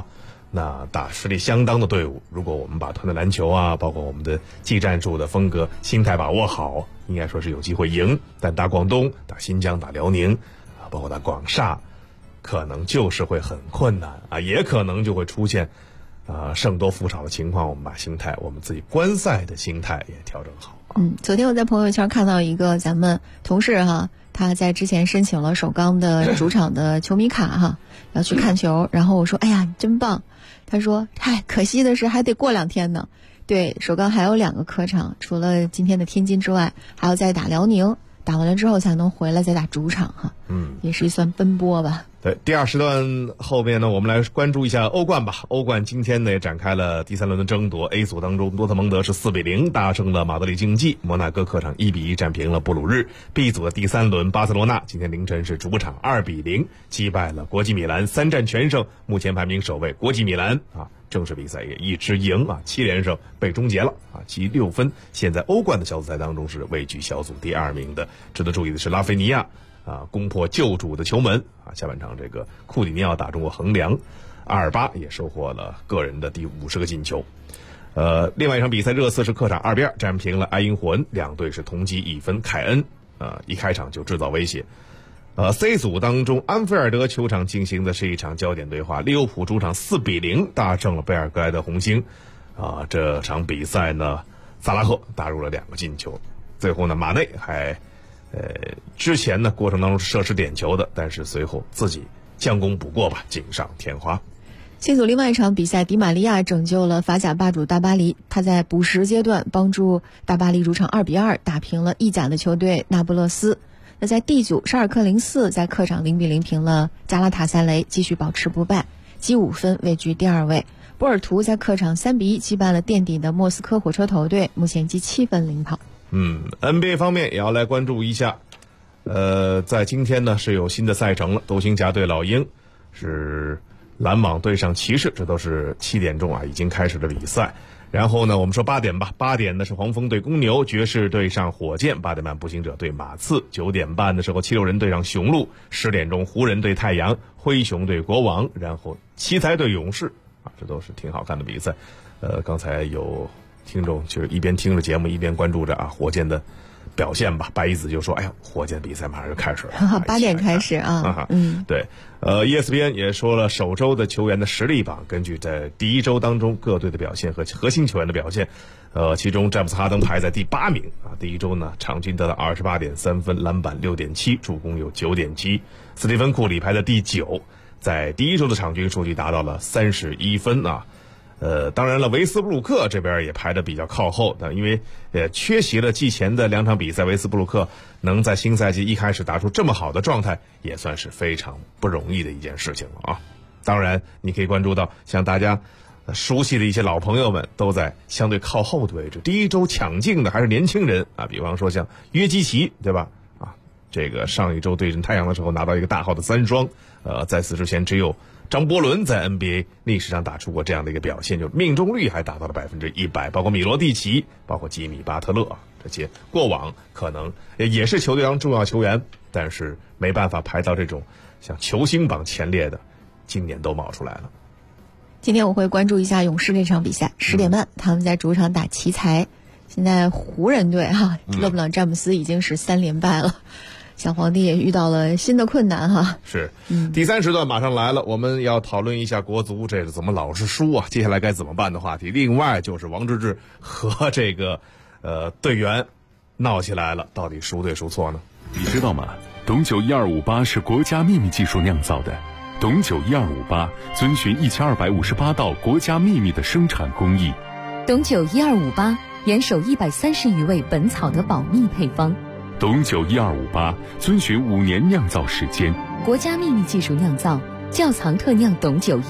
那打实力相当的队伍，如果我们把团队篮球啊，包括我们的技战术的风格、心态把握好，应该说是有机会赢。但打广东、打新疆、打辽宁啊，包括打广厦，可能就是会很困难啊，也可能就会出现胜多负少的情况。我们把心态，我们自己观赛的心态也调整好。 昨天我在朋友圈看到一个咱们同事哈，他在之前申请了首钢的主场的球迷卡哈，要去看球，然后我说哎呀真棒，他说嗨，可惜的是还得过2天呢。对，首钢还有2个客场，除了今天的天津之外，还要再打辽宁，打完了之后才能回来再打主场哈。也是算奔波吧。 对，第2时段后面呢，我们来关注一下欧冠吧。欧冠今天呢也展开了第3轮的争夺。A 组当中，多特蒙德是4-0大胜了马德里竞技，摩纳哥客场1-1战平了布鲁日。B 组的第3轮，巴塞罗那今天凌晨是主场2-0击败了国际米兰，3战全胜，目前排名首位。国际米兰正式比赛也一直赢7连胜被终结了积6分，现在欧冠的小组赛当中是位居小组第2名的。值得注意的是拉菲尼亚攻破旧主的球门下半场这个库里尼奥打中过横梁，阿尔巴也收获了个人的第50个进球。另外一场比赛，热刺是客场2-2战平了埃因霍恩，两队是同积1分。凯恩一开场就制造威胁。C 组当中，安菲尔德球场进行的是一场焦点对话，利物浦主场4-0大胜了贝尔格莱德红星。这场比赛呢，萨拉赫打入了2个进球，最后呢，马内还之前呢过程当中是射失点球的，但是随后自己将功补过吧，锦上添花。 C 组另外一场比赛，迪玛利亚拯救了法甲霸主大巴黎，他在补时阶段帮助大巴黎主场2-2打平了意甲的球队那不勒斯。那在 D 组，沙尔克04在客场0-0平了加拉塔萨雷，继续保持不败，积5分位居第2位。波尔图在客场3-1击败了垫底的莫斯科火车头队，目前积7分领跑。 NBA 方面也要来关注一下，在今天呢是有新的赛程了，独行侠对老鹰，是篮网对上骑士，这都是7点钟已经开始的比赛。然后呢，我们说8点吧，8点呢是黄蜂对公牛，爵士对上火箭，8点半步行者对马刺，9点半的时候七六人对上雄鹿，10点钟湖人对太阳，灰熊对国王，然后奇才对勇士这都是挺好看的比赛。刚才有听众就是一边听着节目一边关注着火箭的表现吧。白一子就说：“哎呀，火箭比赛马上就开始了 ，8点开始对，ESPN 也说了首周的球员的实力榜，根据在第1周当中各队的表现和核心球员的表现，其中詹姆斯哈登排在第8名第1周呢场均得到28.3分，篮板6.7，助攻有9.7。斯蒂芬库里排在第9，在第1周的场均数据达到了31分当然了，维斯布鲁克这边也排得比较靠后的，因为缺席了季前的2场比赛，维斯布鲁克能在新赛季一开始打出这么好的状态，也算是非常不容易的一件事情了当然，你可以关注到像大家熟悉的一些老朋友们都在相对靠后的位置。第1周抢镜的还是年轻人比方说像约基奇，对吧？这个上一周对阵太阳的时候拿到一个大号的3双，在此之前只有张伯伦在 NBA 历史上打出过这样的一个表现，就是命中率还达到了100%，包括米罗蒂奇，包括吉米巴特勒这些过往可能也是球队当重要球员，但是没办法排到这种像球星榜前列的，今年都冒出来了。 今天我会关注一下勇士这场比赛，10点半他们在主场打奇才。现在湖人队勒布朗詹姆斯已经是3连败了，小皇帝也遇到了新的困难是，第3时段马上来了，我们要讨论一下国足这个怎么老是输接下来该怎么办的话题。另外就是王治郅和这个队员闹起来了，到底孰对孰错呢？ 你知道吗？董酒1258是国家秘密技术酿造的，董酒1258遵循1258道国家秘密的生产工艺。 董酒1258严守130余位本草的保密配方。 董酒1258遵循5年酿造时间， 国家秘密技术酿造，窖藏特酿董酒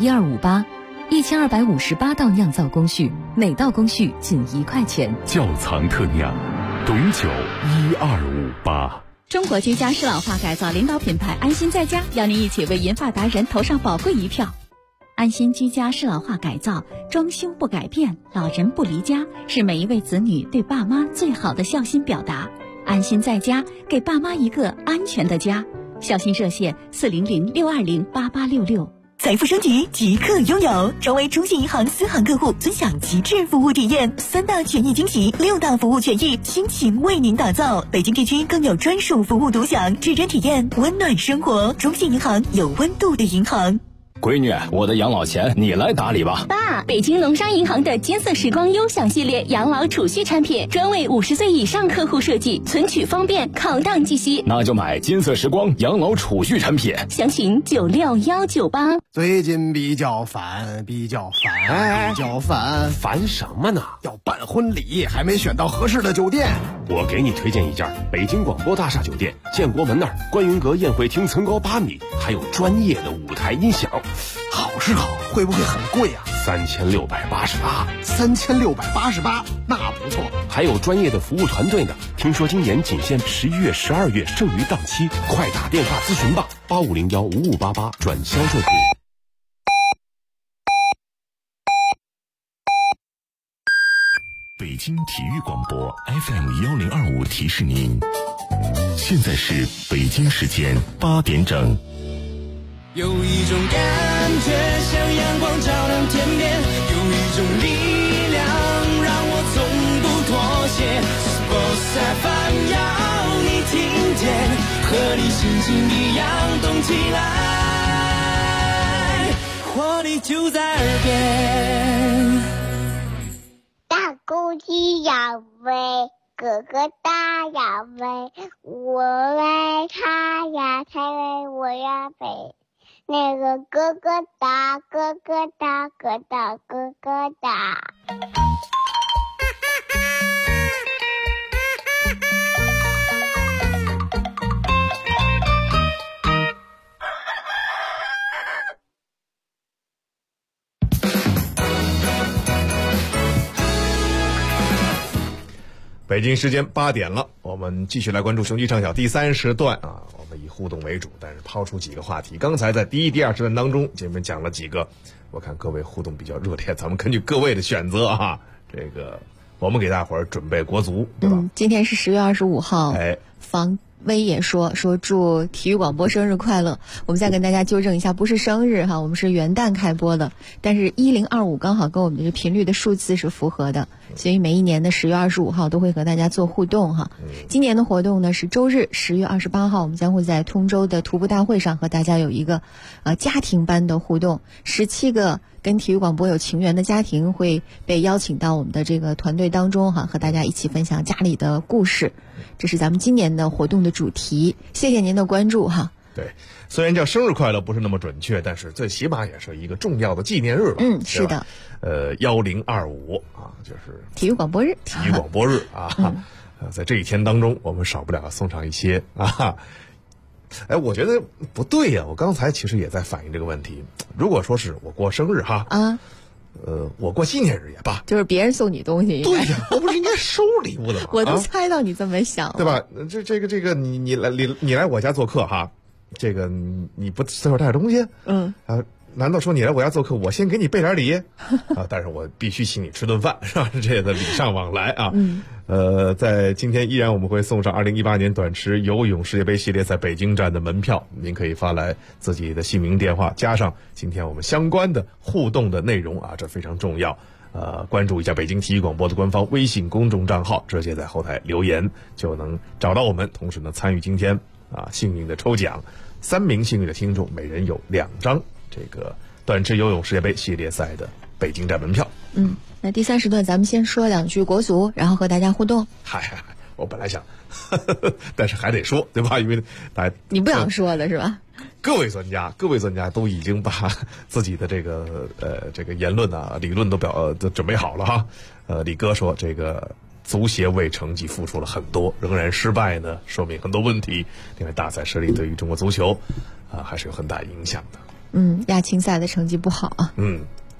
1258，1258道酿造工序，每道工序仅1块钱。 窖藏特酿，董酒1258。 中国居家适老化改造领导品牌安心在家，邀您一起为银发达人投上宝贵一票。安心居家适老化改造，装修不改变，老人不离家，是每一位子女对爸妈最好的孝心表达。安心在家，给爸妈一个安全的家。孝心热线400-620-8866。 财富升级即刻拥有，成为中信银行私行客户，尊享极致服务体验，3大权益惊喜，6大服务权益，倾情为您打造。北京地区更有专属服务独享，指针体验温暖生活。中信银行，有温度的银行。 闺女，我的养老钱你来打理吧。 爸，北京农商银行的金色时光优享系列养老储蓄产品，专为50岁以上客户设计，存取方便，考档计息。 那就买金色时光养老储蓄产品， 详询96198。 最近比较烦， 烦什么呢？ 要办婚礼，还没选到合适的酒店。 我给你推荐一家北京广播大厦酒店，建国门那儿观云阁宴会厅层高8米，还有专业的舞台音响。 好是好，会不会很贵啊 ？3688， 那不错。 还有专业的服务团队呢。听说今年仅限11月、12月剩余档期，快打电话咨询吧，85015588转销售部。 北京体育广播 FM1025提示您，现在是北京时间8点整。 有一种感觉像阳光照亮天边，有一种力量让我从不妥协。Sports FM 要你听见，和你心情一样动起来，活力就在耳边。 大公鸡要飞，哥哥大要飞，我爱他呀，他爱我呀飞。那个哥哥大，哥哥大，哥大，哥哥大。 北京时间8点了，我们继续来关注雄鸡唱晓第3时段啊。我们以互动为主，但是抛出几个话题。刚才在第1、第2时段当中，前面讲了几个，我看各位互动比较热烈，咱们根据各位的选择啊，这个我们给大伙儿准备国足，对吧？ 今天是10月25号，方威也说祝体育广播生日快乐。我们再跟大家纠正一下，不是生日哈，我们是元旦开播的，但是1025刚好跟我们这个频率的数字是符合的，所以每一年的10月25号都会和大家做互动哈。今年的活动呢是周日10月28号，我们将会在通州的徒步大会上和大家有一个家庭班的互动，17个跟体育广播有情缘的家庭会被邀请到我们的这个团队当中哈，和大家一起分享家里的故事。这是咱们今年的活动的主题，谢谢您的关注哈。 对，虽然叫生日快乐不是那么准确，但是最起码也是一个重要的纪念日吧。 是的。 1025啊，就是体育广播日。 体育广播日啊，在这一天当中，我们少不了送上一些啊。我觉得不对呀，我刚才其实也在反映这个问题。如果说是我过生日哈我过纪念日也罢， 就是别人送你东西。 对呀，我不是应该收礼物的吗？ 我都猜到你这么想了， 对吧？这个你来我家做客哈，这个你不随手带点东西，难道说你来我家做客，我先给你备点礼啊？但是我必须请你吃顿饭，是吧？这个礼尚往来啊。在今天依然我们会送上2018年短池游泳世界杯系列赛北京站的门票，您可以发来自己的姓名、电话，加上今天我们相关的互动的内容啊，这非常重要。关注一下北京体育广播的官方微信公众账号，直接在后台留言就能找到我们，同时呢参与今天幸运的抽奖，3名幸运的听众每人有2张这个短池游泳世界杯系列赛的北京站门票。 那第3时段咱们先说2句国足，然后和大家互动。 我本来想但是还得说，对吧？因为大家你不想说的是吧？ 各位专家都已经把自己的这个言论理论都准备好了哈。李哥说这个足协为成绩付出了很多，仍然失败呢，说明很多问题。另外大赛失利对于中国足球还是有很大影响的。 亚青赛的成绩不好啊。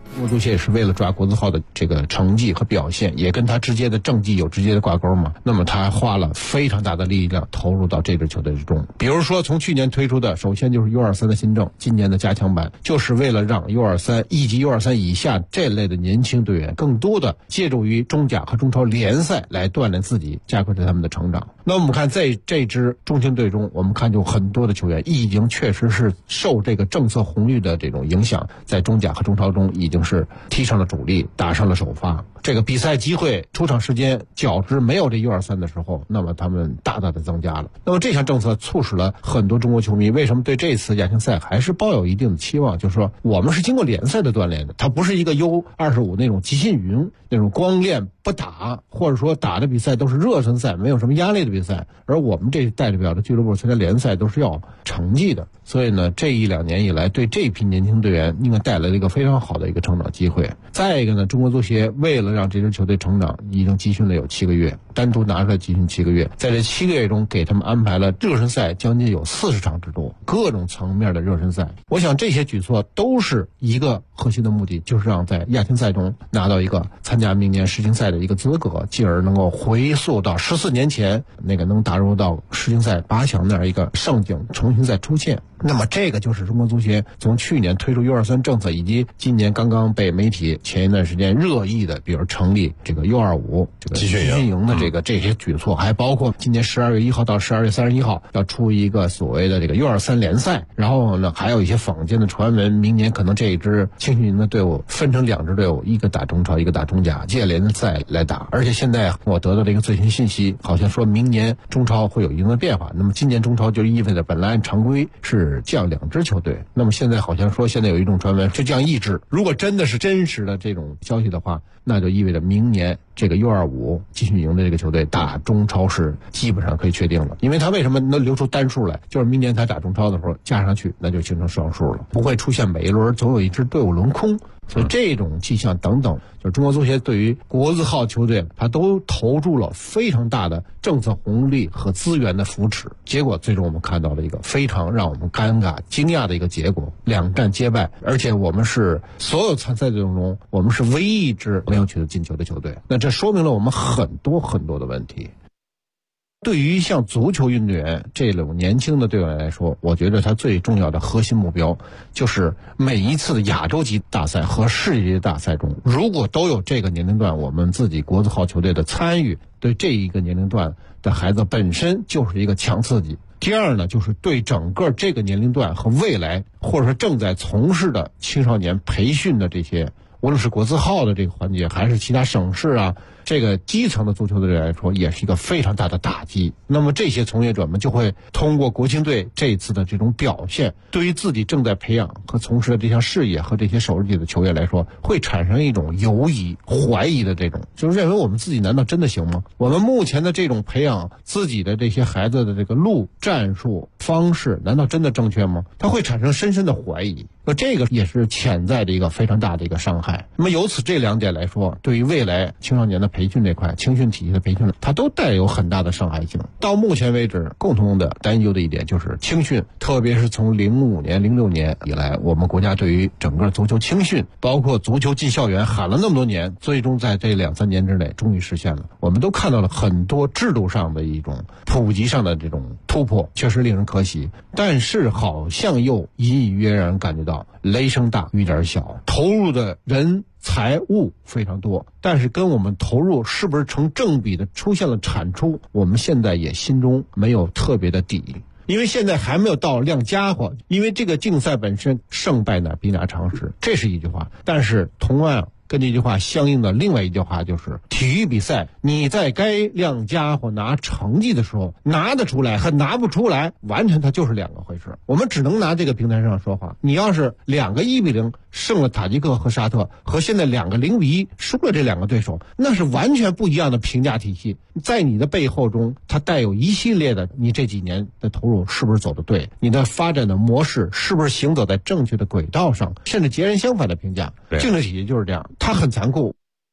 中国足协也是为了抓国字号的这个成绩和表现，也跟他直接的政绩有直接的挂钩嘛。那么他花了非常大的力量投入到这支球队之中。比如说从去年推出的，首先就是 U23 的新政，今年的加强版，就是为了让 U23 以及 U23 以下这类的年轻队员更多的借助于中甲和中超联赛来锻炼自己，加快他们的成长。那我们看在这支中青队中，我们看就很多的球员已经确实是受这个政策红利的这种影响，在中甲和中超中已经是踢上了主力，打上了首发。这个比赛机会、出场时间较之没有这 U23 的时候，那么他们大大的增加了。那么这项政策促使了很多中国球迷为什么对这次亚青赛还是抱有一定的期望，就是说我们是经过联赛的锻炼的，它不是一个 U25 那种集训营，那种光练不打，或者说打的比赛都是热身赛，没有什么压力的比赛，而我们这代表的俱乐部参加联赛都是要成绩的。所以呢，这1-2年以来对这批年轻队员应该带来了一个非常好的一个成长机会。再一个呢，中国足协为了让这支球队成长，已经集训了有7个月，单独拿出来集训7个月，在这7个月中给他们安排了热身赛将近有40场之多，各种层面的热身赛。我想这些举措都是一个核心的目的，就是让在亚青赛中拿到一个参加明年世青赛的一个资格，进而能够回溯到14年前那个能打入到世青赛8强那样一个盛景重新再出现。那么这个就是中国足协从去年推出 U23 政策，以及今年刚刚被媒体前一段时间热议的，比如成立这个 U25 这个集训营的这些举措，还包括今年12月1号到12月31号要出一个所谓的这个 U23 联赛。然后呢，还有一些坊间的传闻，明年可能这一支青训营的队伍分成2支队伍，一个打中超，一个打中甲，借联赛来打。而且现在我得到了一个最新信息，好像说明年中超会有一定的变化。那么今年中超就意味着本来按常规是降2支球队，那么现在好像说现在有一种传闻是降1支。如果真的是真实的这种消息的话，那就意味着明年这个 U25 集训营的这个球队打中超是基本上可以确定了。因为他为什么能留出单数来，就是明年他打中超的时候加上去，那就形成双数了，不会出现每一轮总有一支队伍轮空。所以这种迹象等等，就是中国足协对于国字号球队，他都投入了非常大的政策红利和资源的扶持。结果最终我们看到了一个非常让我们尴尬、惊讶的一个结果，2战皆败。而且我们是所有参赛队中，我们是唯一一支没有取得进球的球队。那这说明了我们很多很多的问题。对于像足球运动员这种年轻的队员来说，我觉得他最重要的核心目标就是每一次的亚洲级大赛和世界级大赛中，如果都有这个年龄段我们自己国字号球队的参与，对这一个年龄段的孩子本身就是一个强刺激。第二呢，就是对整个这个年龄段和未来或者说正在从事的青少年培训的这些，无论是国字号的这个环节，还是其他省市啊，这个基层的足球的人来说，也是一个非常大的打击。那么这些从业者们就会通过国青队这一次的这种表现，对于自己正在培养和从事的这项事业和这些首级的球员来说，会产生一种犹疑、怀疑的这种，就是认为我们自己难道真的行吗？我们目前的这种培养自己的这些孩子的这个路、战术、方式，难道真的正确吗？他会产生深深的怀疑。这个也是潜在的一个非常大的一个伤害。那么由此这2点来说，对于未来青少年的培训这块，青训体系的培训，它都带有很大的伤害性。到目前为止，共同的担忧的一点就是青训，特别是从05年、06年以来，我们国家对于整个足球青训，包括足球进校园喊了那么多年，最终在这2-3年之内终于实现了。我们都看到了很多制度上的一种普及上的这种突破，确实令人可喜。但是好像又隐隐约然感觉到雷声大雨点小，投入的人财物非常多，但是跟我们投入是不是成正比的出现了产出，我们现在也心中没有特别的底。因为现在还没有到亮家伙，因为这个竞赛本身胜败哪比哪常识，这是一句话。但是同样跟这句话相应的另外一句话就是，体育比赛你在该亮家伙拿成绩的时候，拿得出来和拿不出来，完全它就是2个回事。我们只能拿这个平台上说话。你要是2个1-0胜了塔吉克和沙特，和现在2个0-1输了这2个对手，那是完全不一样的评价体系。在你的背后中，它带有一系列的你这几年的投入是不是走得对，你的发展的模式是不是行走在正确的轨道上，甚至截然相反的评价。竞争体系就是这样，它很残酷。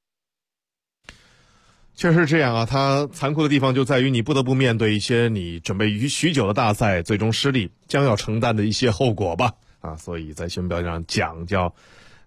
确实这样啊，它残酷的地方就在于你不得不面对一些你准备许久的大赛最终失利将要承担的一些后果吧。所以在新闻标题上讲叫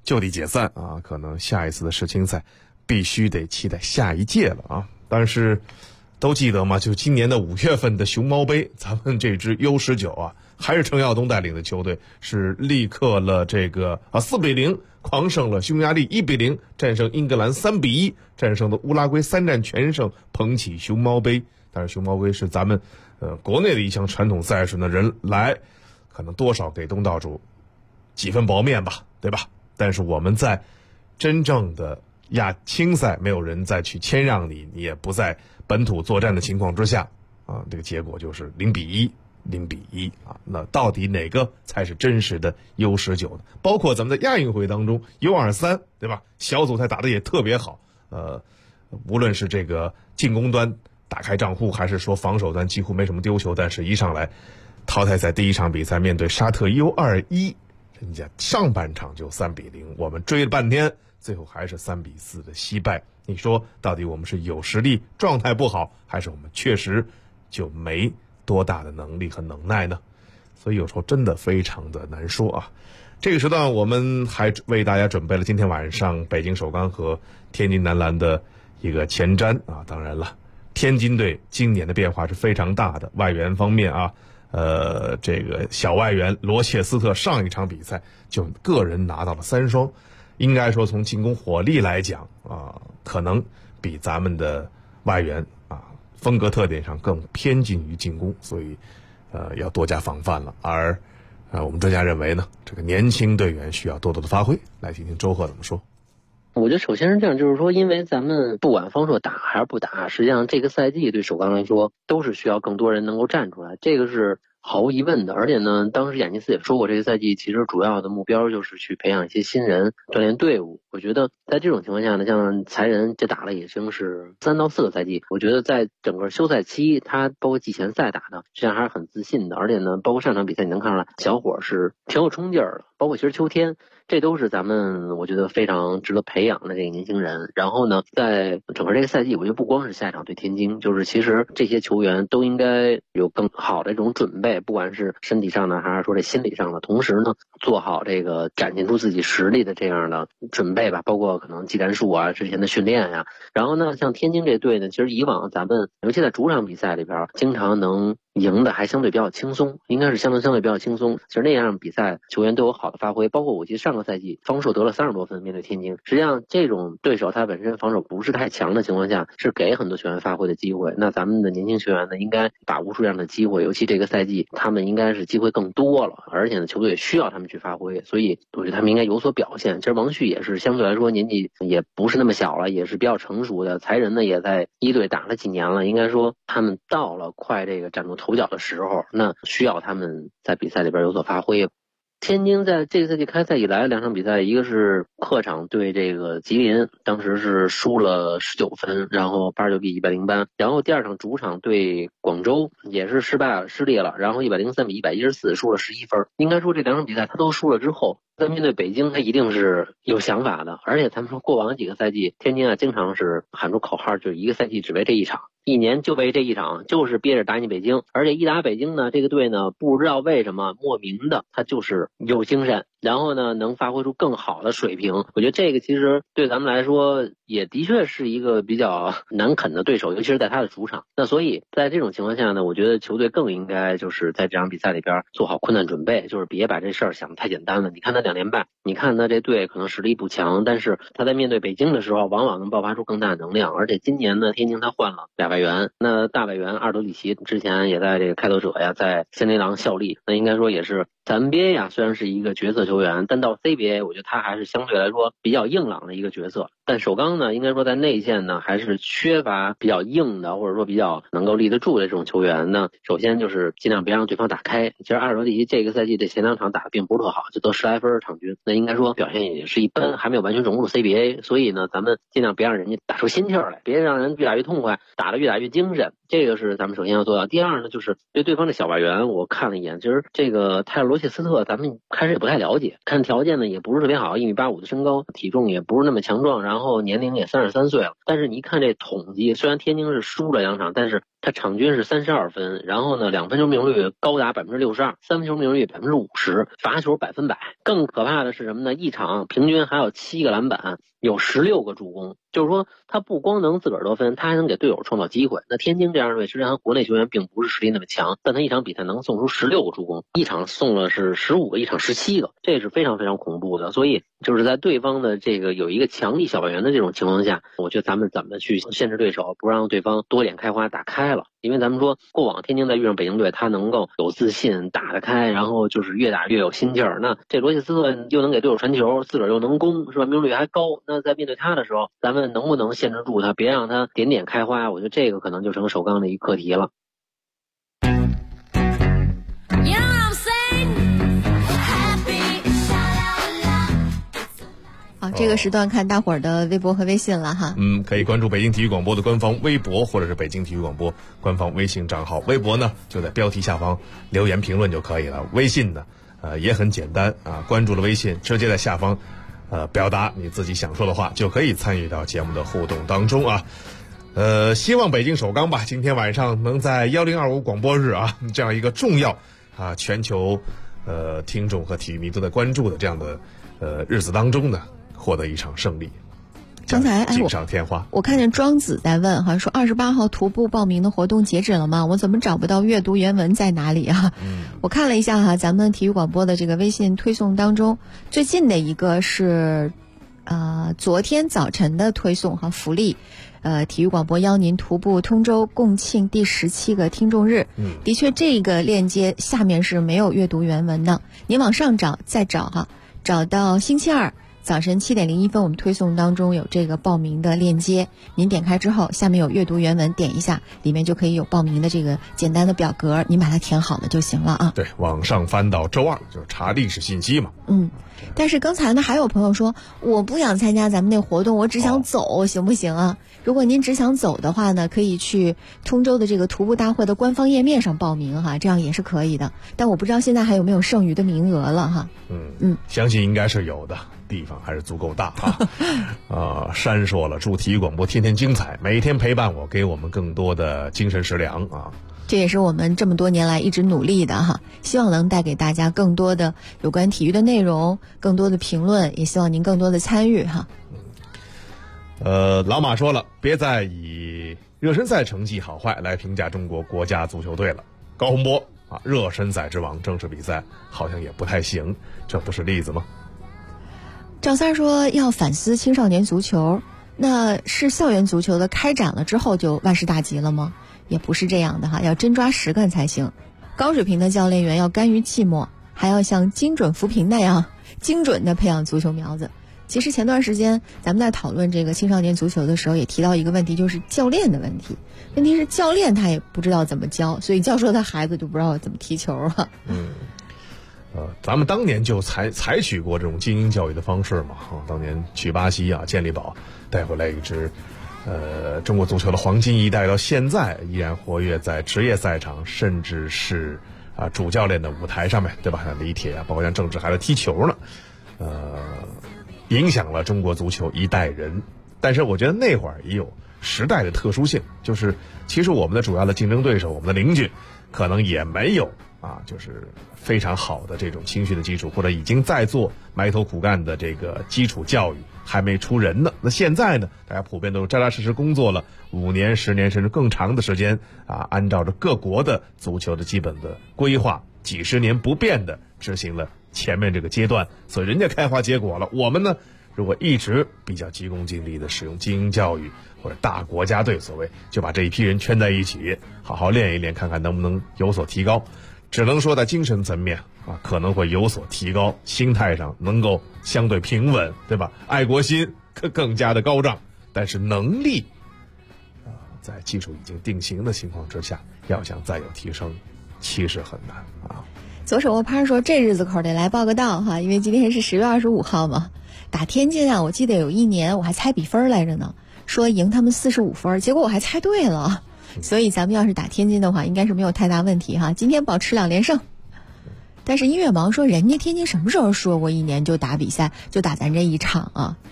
就地解散啊，可能下一次的世青赛必须得期待下一届了啊。但是都记得吗？就今年的5月份的熊猫杯，咱们这支 U19 啊，还是程耀东带领的球队，是力克了这个4-0狂胜了匈牙利1-0，战胜英格兰3-1，战胜了乌拉圭3战全胜，捧起熊猫杯。但是熊猫杯是咱们国内的一项传统赛事呢，人来可能多少给东道主几分薄面吧，对吧？但是我们在真正的亚青赛，没有人再去谦让你，你也不在本土作战的情况之下啊，这个结果就是0-1啊。那到底哪个才是真实的 U19 呢？包括咱们在亚运会当中 U23， 对吧？小组赛打得也特别好，无论是这个进攻端打开账户，还是说防守端几乎没什么丢球，但是一上来淘汰赛第一场比赛面对沙特 U21， 人家上半场就3-0，我们追了半天，最后还是3-4的惜败。你说到底我们是有实力状态不好，还是我们确实就没多大的能力和能耐呢？所以有时候真的非常的难说啊。这个时段我们还为大家准备了今天晚上北京首钢和天津男篮的一个前瞻啊。当然了，天津队今年的变化是非常大的，外援方面啊，这个小外援罗切斯特上一场比赛就个人拿到了3双，应该说从进攻火力来讲啊，可能比咱们的外援啊风格特点上更偏近于进攻，所以要多加防范了。而我们专家认为呢，这个年轻队员需要多多的发挥。来听听周贺怎么说。 我觉得首先是这样，就是说因为咱们不管方硕打还是不打，实际上这个赛季对首钢来说都是需要更多人能够站出来，这个是毫无疑问的。而且呢，当时雅尼斯也说过，这个赛季其实主要的目标就是去培养一些新人，锻炼队伍。我觉得在这种情况下呢，像才人这打了已经是3到4个赛季，我觉得在整个休赛期，他包括季前赛打的实际上还是很自信的。而且呢，包括上场比赛你能看出来小伙是挺有冲劲儿的，包括其实秋天这都是咱们我觉得非常值得培养的这个年轻人。然后呢，在整个这个赛季，我觉得不光是下一场对天津，就是其实这些球员都应该有更好的这种准备，不管是身体上的还是说这心理上的，同时呢做好这个展现出自己实力的这样的准备吧，包括可能技战术啊之前的训练呀。然后呢，像天津这队呢，其实以往咱们尤其在主场比赛里边经常能赢的还相对比较轻松，应该是相对比较轻松。其实那样比赛球员都有好的发挥，包括我记得上个赛季方硕得了30多分面对天津。实际上这种对手他本身防守不是太强的情况下，是给很多球员发挥的机会。那咱们的年轻球员呢，应该把握住这样的机会，尤其这个赛季他们应该是机会更多了，而且呢球队也需要他们去发挥，所以我觉得他们应该有所表现。其实王旭也是相对来说年纪也不是那么小了，也是比较成熟的，才人呢也在一队打了几年了，应该说他们到了快这个崭露头角的时候，那需要他们在比赛里边有所发挥。天津在这个赛季开赛以来2场比赛，一个是客场对这个吉林，当时是输了19分，然后89比108，然后第2场主场对广州也是失利了，然后103比114输了11分。应该说这2场比赛他都输了之后，在面对北京他一定是有想法的。而且咱们说过往几个赛季，天津啊经常是喊出口号，就是一个赛季只为这一场，一年就为这一场，就是憋着打你北京。而且一打北京呢，这个队呢不知道为什么莫名的他就是有精神，然后呢能发挥出更好的水平。我觉得这个其实对咱们来说也的确是一个比较难啃的对手，尤其是在他的主场。那所以在这种情况下呢，我觉得球队更应该就是在这场比赛里边做好困难准备，就是别把这事儿想得太简单了。你看他2连败，你看他这队可能实力不强，但是他在面对北京的时候往往能爆发出更大的能量。而且今年呢，天津他换了2外援，那大外援阿尔德里奇之前也在这个开拓者呀，在森林狼效力，那应该说也是在 NBA 呀，虽然是一个角色球员，但到 CBA 我觉得他还是相对来说比较硬朗的一个角色。但首钢呢，应该说在内线呢还是缺乏比较硬的，或者说比较能够立得住的这种球员呢。首先就是尽量别让对方打开。其实阿尔德里奇这个赛季这前2场打得并不是特好，就得10来分场均，那应该说表现也是一般，还没有完全融入 CBA。所以呢，咱们尽量别让人家打出心气儿来，别让人越打越痛快，打得越打越精神。这个是咱们首先要做到。第二呢，就是对对方的小外援，我看了一眼，其实这个泰勒罗切斯特咱们开始也不太了解，看条件呢也不是特别好，1.85米的身高，体重也不是那么强壮，然后年龄也33岁了。但是你一看这统计，虽然天津是输了2场，但是他场均是32分，然后呢2分球命中率高达62%，3分球命中率50%，罚球100%。更可怕的是什么呢？一场平均还有7个篮板，有16个助攻。就是说他不光能自个儿得分，他还能给队友创造机会。那天津这样的队实际上国内球员并不是实力那么强，但他一场比赛能送出16个助攻，一场送了是15个，一场17个，这是非常非常恐怖的。所以就是在对方的这个有一个强力小外援的这种情况下，我觉得咱们怎么去限制对手，不让对方多点开花打开了。因为咱们说过往天津在遇上北京队，他能够有自信打得开，然后就是越打越有心劲儿。那这罗切斯特又能给队友传球，自个儿又能攻，是吧？命中率还高。那在面对他的时候，咱们能不能限制住他，别让他点点开花？我觉得这个可能就成首钢的一个课题了。 好，这个时段看大伙儿的微博和微信了哈。 可以关注北京体育广播的官方微博，或者是北京体育广播官方微信账号。微博呢就在标题下方留言评论就可以了。微信呢也很简单啊，关注了微信，直接在下方表达你自己想说的话，就可以参与到节目的互动当中啊。希望北京首钢吧，今天晚上能在1025广播日啊这样一个重要啊全球听众和体育迷都在关注的这样的日子当中呢，获得一场胜利。 刚才锦上添花。 我看见庄子在问，好像说28号徒步报名的活动截止了吗？我怎么找不到阅读原文在哪里啊？我看了一下哈，咱们体育广播的这个微信推送当中，最近的一个是昨天早晨的推送哈，福利体育广播邀您徒步通州共庆第17个听众日。的确这个链接下面是没有阅读原文的，您往上找再找哈，找到星期二早晨7点01分，我们推送当中有这个报名的链接，您点开之后下面有阅读原文，点一下里面就可以有报名的这个简单的表格，您把它填好了就行了啊。 对，往上翻到周二就是查历史信息嘛。 但是刚才呢还有朋友说我不想参加咱们那活动，我只想走，行不行啊？如果您只想走的话呢，可以去通州的这个徒步大会的官方页面上报名哈，这样也是可以的。但我不知道现在还有没有剩余的名额了哈。 相信应该是有的，地方还是足够大啊。山说了，祝体育广播天天精彩，每天陪伴我，给我们更多的精神食粮啊。 这也是我们这么多年来一直努力的哈，希望能带给大家更多的有关体育的内容，更多的评论，也希望您更多的参与哈。 老马说了，别再以热身赛成绩好坏来评价中国国家足球队了。高洪波啊，热身赛之王，正式比赛好像也不太行，这不是例子吗？ 赵三说要反思青少年足球，那是校园足球的开展了之后就万事大吉了吗？也不是这样的哈，要真抓实干才行。高水平的教练员要甘于寂寞，还要像精准扶贫那样精准的培养足球苗子。其实前段时间咱们在讨论这个青少年足球的时候，也提到一个问题，就是教练的问题。问题是教练他也不知道怎么教，所以教授的孩子就不知道怎么踢球啊。 咱们当年就采取过这种精英教育的方式嘛。当年去巴西啊，健力宝带回来一支中国足球的黄金一代，到现在依然活跃在职业赛场，甚至是主教练的舞台上面，对吧？像李铁啊，包括像郑智还在踢球呢，影响了中国足球一代人。但是我觉得那会儿也有时代的特殊性，就是其实我们的主要的竞争对手，我们的邻居可能也没有就是非常好的这种青训的基础，或者已经在做埋头苦干的这个基础教育还没出人呢。那现在呢，大家普遍都扎扎实实工作了5年、10年甚至更长的时间按照着各国的足球的基本的规划，几十年不变的执行了前面这个阶段，所以人家开花结果了。我们呢，如果一直比较急功近利的使用精英教育或者大国家队，所谓就把这一批人圈在一起，好好练一练，看看能不能有所提高。只能说在精神层面可能会有所提高，心态上能够相对平稳，对吧？爱国心更加的高涨，但是能力在基础已经定型的情况之下，要想再有提升，其实很难啊。 左手握拍说这日子口得来报个到哈，因为今天是10月25号嘛。打天津我记得有一年我还猜比分来着呢，说赢他们45分，结果我还猜对了。所以咱们要是打天津的话，应该是没有太大问题哈。今天保持2连胜。但是音乐盲说人家天津什么时候说过1年就打比赛，就打咱这一场啊？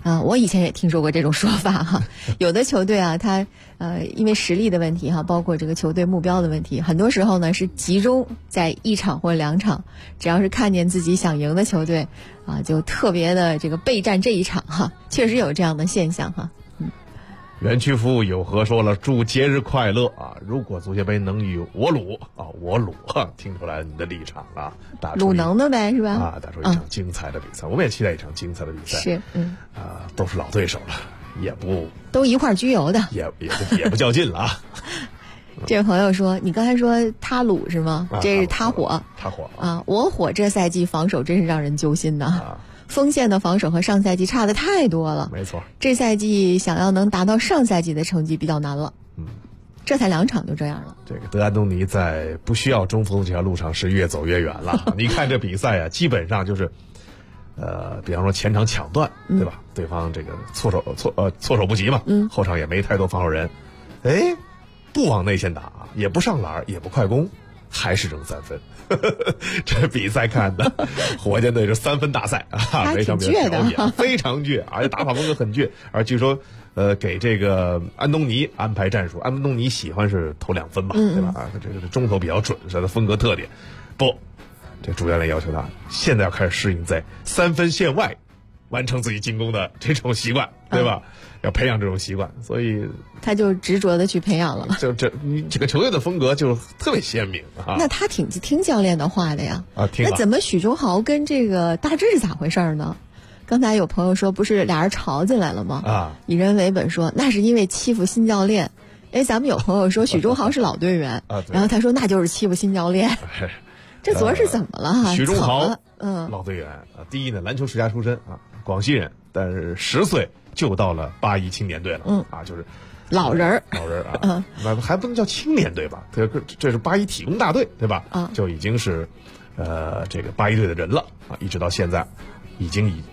我以前也听说过这种说法哈。有的球队啊，他因为实力的问题哈，包括这个球队目标的问题，很多时候呢是集中在1场或2场，只要是看见自己想赢的球队啊，就特别的这个备战这一场哈，确实有这样的现象哈。 园区服务有和说了，祝节日快乐啊！如果足协杯能与我鲁，听出来你的立场了， 鲁能的呗是吧？ 啊，打出一场精彩的比赛，我们也期待一场精彩的比赛。 是， 都是老对手了，也不都一块儿焗油的， 也不较劲了啊。 这位朋友说，你刚才说他鲁是吗？这是他火啊！我火这赛季防守真是让人揪心的。锋线的防守和上赛季差的太多了， 没错。 这赛季想要能达到上赛季的成绩比较难了。这才2场就这样了。 这个德安东尼在不需要中锋这条路上是越走越远了。你看这比赛啊，基本上就是，比方说前场抢断，对吧？对方这个措手不及嘛。后场也没太多防守人，不往内线打，也不上篮，也不快攻，还是扔3分。这比赛看的火箭队是3分大赛啊，非常倔的， 非常倔，而且打法风格很倔。而据说，给这个安东尼安排战术，安东尼喜欢是投2分嘛，对吧？这个中投比较准，是他的风格特点。不，这主教练要求他现在要开始适应在3分线外完成自己进攻的这种习惯，对吧？要培养这种习惯，所以他就执着的去培养了。 你这个球队的风格就特别鲜明啊。 那他挺听教练的话的呀。 听。 那怎么许忠豪跟这个大致是咋回事呢？刚才有朋友说不是俩人吵进来了吗？以人为本说那是因为欺负新教练。咱们有朋友说许忠豪是老队员，然后他说那就是欺负新教练。这昨儿是怎么了？ 许忠豪，老队员啊，第一呢，篮球世家出身啊，广西人，但是10岁就到了81青年队了，就是老人啊，那还不能叫青年队吧？这是81体工大队，对吧？就已经是这个81队的人了啊，一直到现在，已经以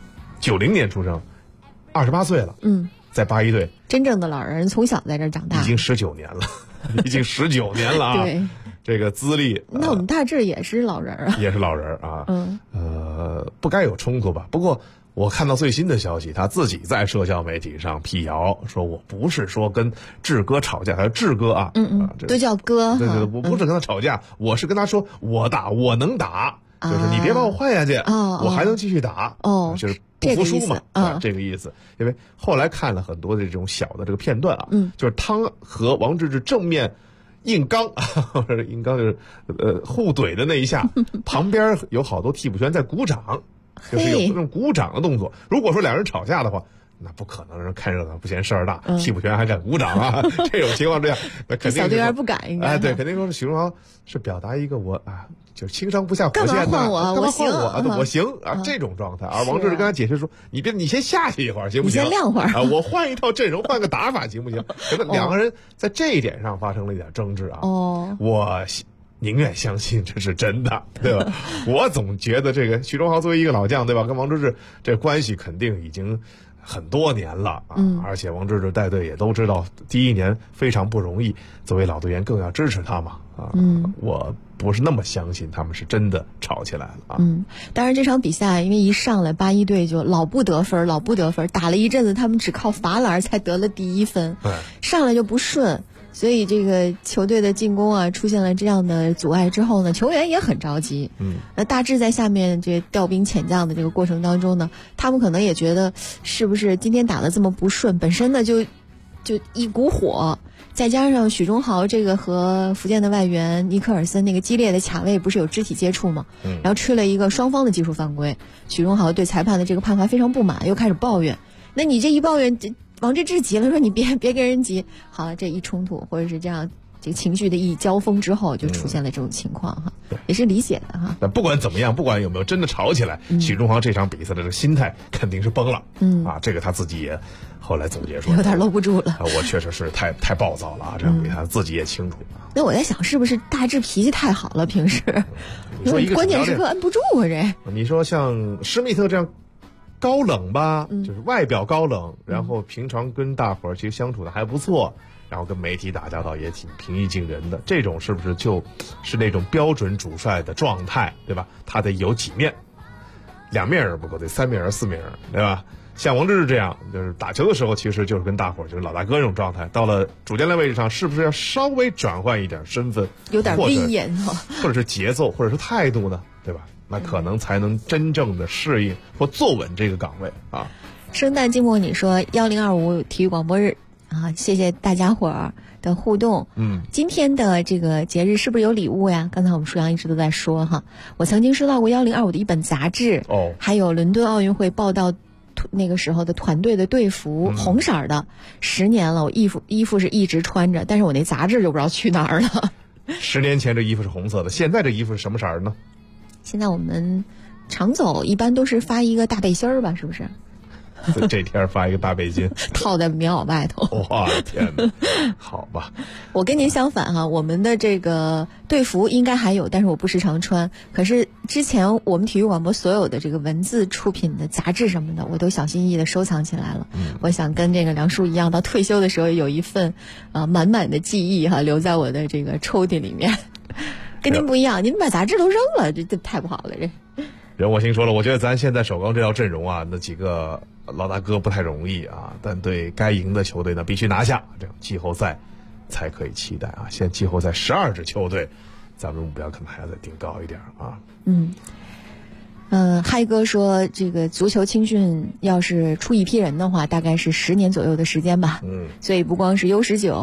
90年出生，28岁了，在81队， 真正的老人从小在这长大， 已经19年了，已经19年了啊！ 对， 这个资历， 那我们大致也是老人啊， 也是老人啊，不该有冲突吧？不过我看到最新的消息，他自己在社交媒体上辟谣，说我不是说跟志哥吵架，他说志哥啊， 都叫哥， 对，我不是跟他吵架，我是跟他说我能打，就是你别把我换下去，我还能继续打，就是不服输嘛，这个意思。因为后来看了很多的这种小的这个片段啊，就是他和王治郅正面硬刚，硬刚就是互怼的那一下，旁边有好多替补球员在鼓掌，就是有这种鼓掌的动作。如果说两人吵架的话，那不可能，人看热闹不嫌事儿大，替补球员还敢鼓掌啊？这种情况之下，那肯定小队员不敢，应该对，肯定说是许忠豪是表达一个就是情商不下火线的，干嘛换我行啊，这种状态。而王治郅跟他解释说，你先下去一会儿行不行？ 你先晾会儿啊，我换一套阵容，换个打法行不行？可能两个人在这一点上发生了一点争执啊。我宁愿相信这是真的，对吧？我总觉得这个许忠豪作为一个老将，对吧？跟王治郅这关系肯定已经很多年了啊，而且王治郅带队也都知道，第一年非常不容易，作为老队员更要支持他嘛啊。我不是那么相信他们是真的吵起来了啊。 当然这场比赛因为一上来81队就老不得分，打了一阵子，他们只靠罚篮才得了第1分，上来就不顺。所以这个球队的进攻啊出现了这样的阻碍之后呢，球员也很着急。那大致在下面这调兵遣将的这个过程当中呢，他们可能也觉得是不是今天打得这么不顺，本身呢就一股火，再加上许忠豪这个和福建的外援尼克尔森那个激烈的卡位，不是有肢体接触吗？然后吹了一个双方的技术犯规，许忠豪对裁判的这个判罚非常不满，又开始抱怨。那你这一抱怨，王治郅急了，说你别跟人急。好了，这一冲突或者是这样这个情绪的一交锋之后，就出现了这种情况哈，也是理解的哈。 但不管怎么样，不管有没有真的吵起来，许忠豪这场比赛的这个心态肯定是崩了。这个他自己也后来总结说， 有点搂不住了。 我确实是太暴躁了啊，这场比赛自己也清楚。 那我在想，是不是大致脾气太好了？平时你说一个关键时刻摁不住啊，这。 你说像施密特这样高冷吧，就是外表高冷，然后平常跟大伙儿其实相处的还不错，然后跟媒体打交道也挺平易近人的，这种是不是就是那种标准主帅的状态，对吧？他得有几面，2面人不够，得3面人4面人，对吧？ 像王治郅这样，就是打球的时候其实就是跟大伙儿就是老大哥这种状态，到了主教练位置上，是不是要稍微转换一点身份， 有点威严或者是节奏，或者是态度呢，对吧？那可能才能真正的适应或坐稳这个岗位啊。 圣诞寂寞，你说1025体育广播日啊，谢谢大家伙儿的互动。今天的这个节日是不是有礼物呀？刚才我们舒阳一直都在说哈，我曾经收到过1025的一本杂志，还有伦敦奥运会报道那个时候的团队的队服，红色的，10年了，我衣服是一直穿着，但是我那杂志就不知道去哪儿了。 10年前这衣服是红色的，现在这衣服是什么色儿呢？ 现在我们常走一般都是发一个大背心儿吧，是不是？ 这天发一个大背心套在棉袄外头。 哇天哪，好吧。 我跟您相反哈，我们的这个队服应该还有，但是我不时常穿。可是之前我们体育广播所有的这个文字出品的杂志什么的，我都小心翼翼的收藏起来了。我想跟这个梁叔一样，到退休的时候有一份满满的记忆哈，留在我的这个抽屉里面。跟您不一样，您把杂志都扔了，这太不好了。 任我心说了，我觉得咱现在首钢这套阵容啊，那几个老大哥不太容易啊，但对该赢的球队呢必须拿下，这样季后赛才可以期待啊。现在季后赛12支球队，咱们目标可能还要再定高一点啊。 嗨哥说，这个足球青训要是出一批人的话，大概是10年左右的时间吧。所以不光是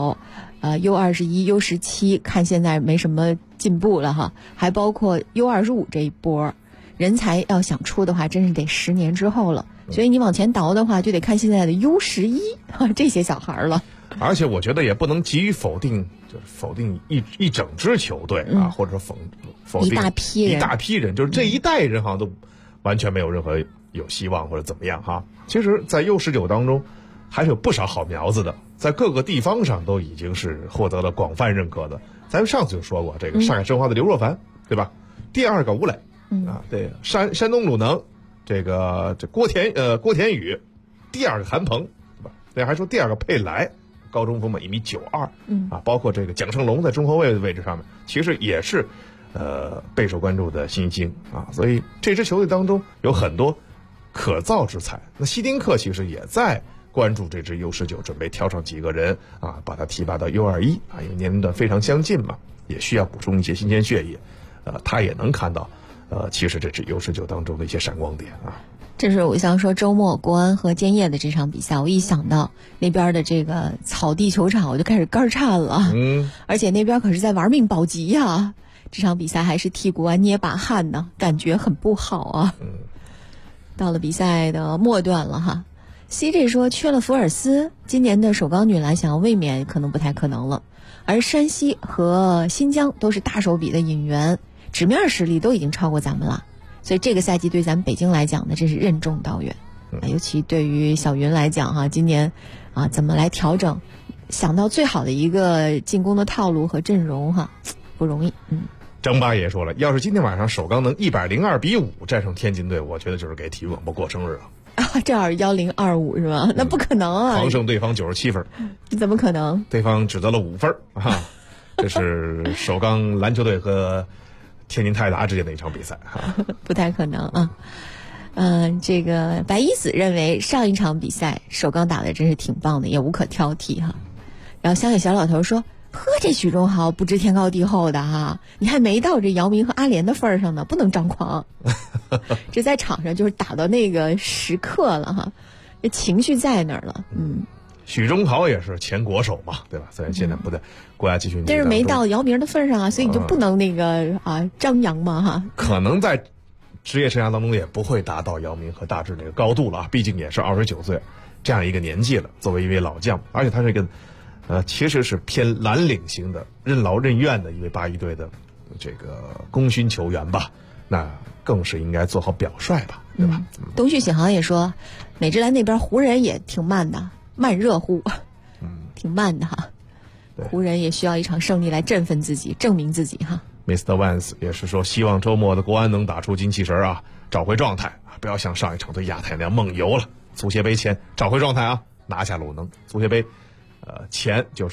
U19、U21、U17，看现在没什么进步了哈，还包括 U25这一波。人才要想出的话，真是得10年之后了。所以你往前倒的话，就得看现在的 U11 这些小孩了。 而且我觉得也不能急于否定，就是否定一整支球队啊，或者否定一大批人， 就是这一代人好像都完全没有任何有希望或者怎么样哈。其实，在 U19当中，还是有不少好苗子的，在各个地方上都已经是获得了广泛认可的。咱们上次就说过，这个上海申花的刘若凡，对吧？第二个吴磊。对，山东鲁能，这郭田雨，第二个韩鹏，对吧？对，还说第二个佩莱，高中锋嘛1.92米，包括这个蒋胜龙在中后卫的位置上面，其实也是备受关注的新星啊。所以这支球队当中有很多可造之才。那希丁克其实也在关注这支 U19，准备挑上几个人啊，把他提拔到 U21啊，因为年龄段非常相近嘛，也需要补充一些新鲜血液，他也能看到。其实这是 U19当中的一些闪光点啊。 这是我想说周末国安和建业的这场比赛，我一想到那边的这个草地球场，我就开始肝颤了。而且那边可是在玩命保级呀，这场比赛还是替国安捏把汗呢，感觉很不好啊。到了比赛的末段了哈。CJ 说缺了福尔斯，今年的首钢女篮想要卫冕可能不太可能了。而山西和新疆都是大手笔的引援。纸面实力都已经超过咱们了，所以这个赛季对咱们北京来讲呢，真是任重道远。尤其对于小云来讲哈，今年怎么来调整，想到最好的一个进攻的套路和阵容哈，不容易。 张八爷说了，要是今天晚上首钢能102-5战胜天津队，我觉得就是给体育广播过生日了。 正好1025是吗？那不可能啊！ 狂胜对方97分， 怎么可能？ 对方只得了5分啊！这是首钢篮球队和天津泰达之间的一场比赛哈， 不太可能啊。这个白衣子认为上一场比赛首钢打的真是挺棒的，也无可挑剔哈。然后乡野小老头说：“呵，这许忠豪不知天高地厚的哈，你还没到这姚明和阿联的份儿上呢，不能张狂。”这在场上就是打到那个时刻了哈，这情绪在那儿了。 许忠豪也是前国手嘛，对吧？虽然现在不在国家集训， 但是没到姚明的份上啊，所以你就不能那个张扬嘛哈。 可能在职业生涯当中也不会达到姚明和大志那个高度了啊，毕竟也是29岁这样一个年纪了。作为一位老将，而且他是一个其实是偏蓝领型的、任劳任怨的一位81队的这个功勋球员吧，那更是应该做好表率吧，对吧？ 东旭启航也说，美职篮那边湖人也挺慢的。慢热乎，挺慢的哈。湖人也需要一场胜利来振奋自己，证明自己哈。 Mr. Vance 也是说，希望周末的国安能打出精气神啊，找回状态啊，不要像上一场对亚太那样梦游了。足协杯前找回状态啊，拿下鲁能。足协杯，前就是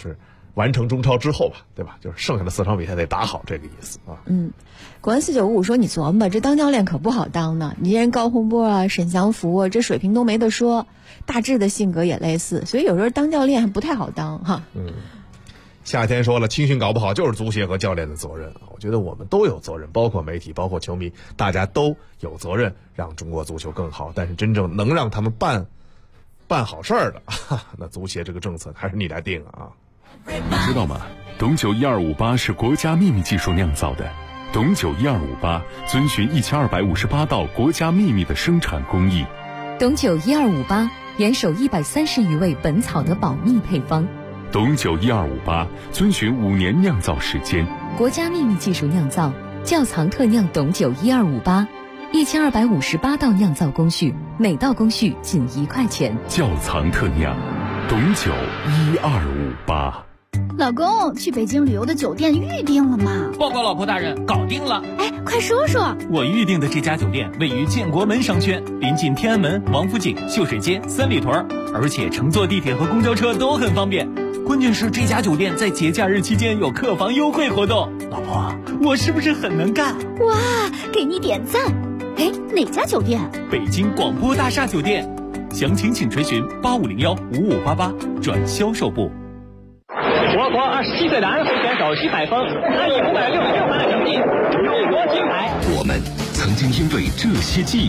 完成中超之后吧，对吧？就是剩下的4场比赛得打好，这个意思啊。 国安4955说：“你琢磨，这当教练可不好当呢。你人高洪波啊、沈祥福啊，这水平都没得说，大致的性格也类似，所以有时候当教练还不太好当哈。” 夏天说了，青训搞不好就是足协和教练的责任。我觉得我们都有责任，包括媒体，包括球迷，大家都有责任让中国足球更好。但是真正能让他们办好事儿的，那足协这个政策还是你来定啊。 你知道吗？董酒1258是国家秘密技术酿造的。董酒1258遵循1258道国家秘密的生产工艺。 董酒1258严守130余味本草的保密配方。 董酒1258遵循5年酿造时间， 国家秘密技术酿造，窖藏特酿董酒1258，1258道酿造工序，每道工序仅1块钱。 窖藏特酿，董酒1258。 老公，去北京旅游的酒店预定了吗？ 报告老婆大人，搞定了。 哎，快说说。 我预定的这家酒店位于建国门商圈，临近天安门、王府井、秀水街、三里屯，而且乘坐地铁和公交车都很方便。关键是这家酒店在节假日期间有客房优惠活动。老婆，我是不是很能干？ 哇，给你点赞。哎，哪家酒店？ 北京广播大厦酒店。详情请垂询85015588转销售部。 我国27岁男会选手徐海峰，他以566分的成绩入国金牌。 我们曾经因为这些记忆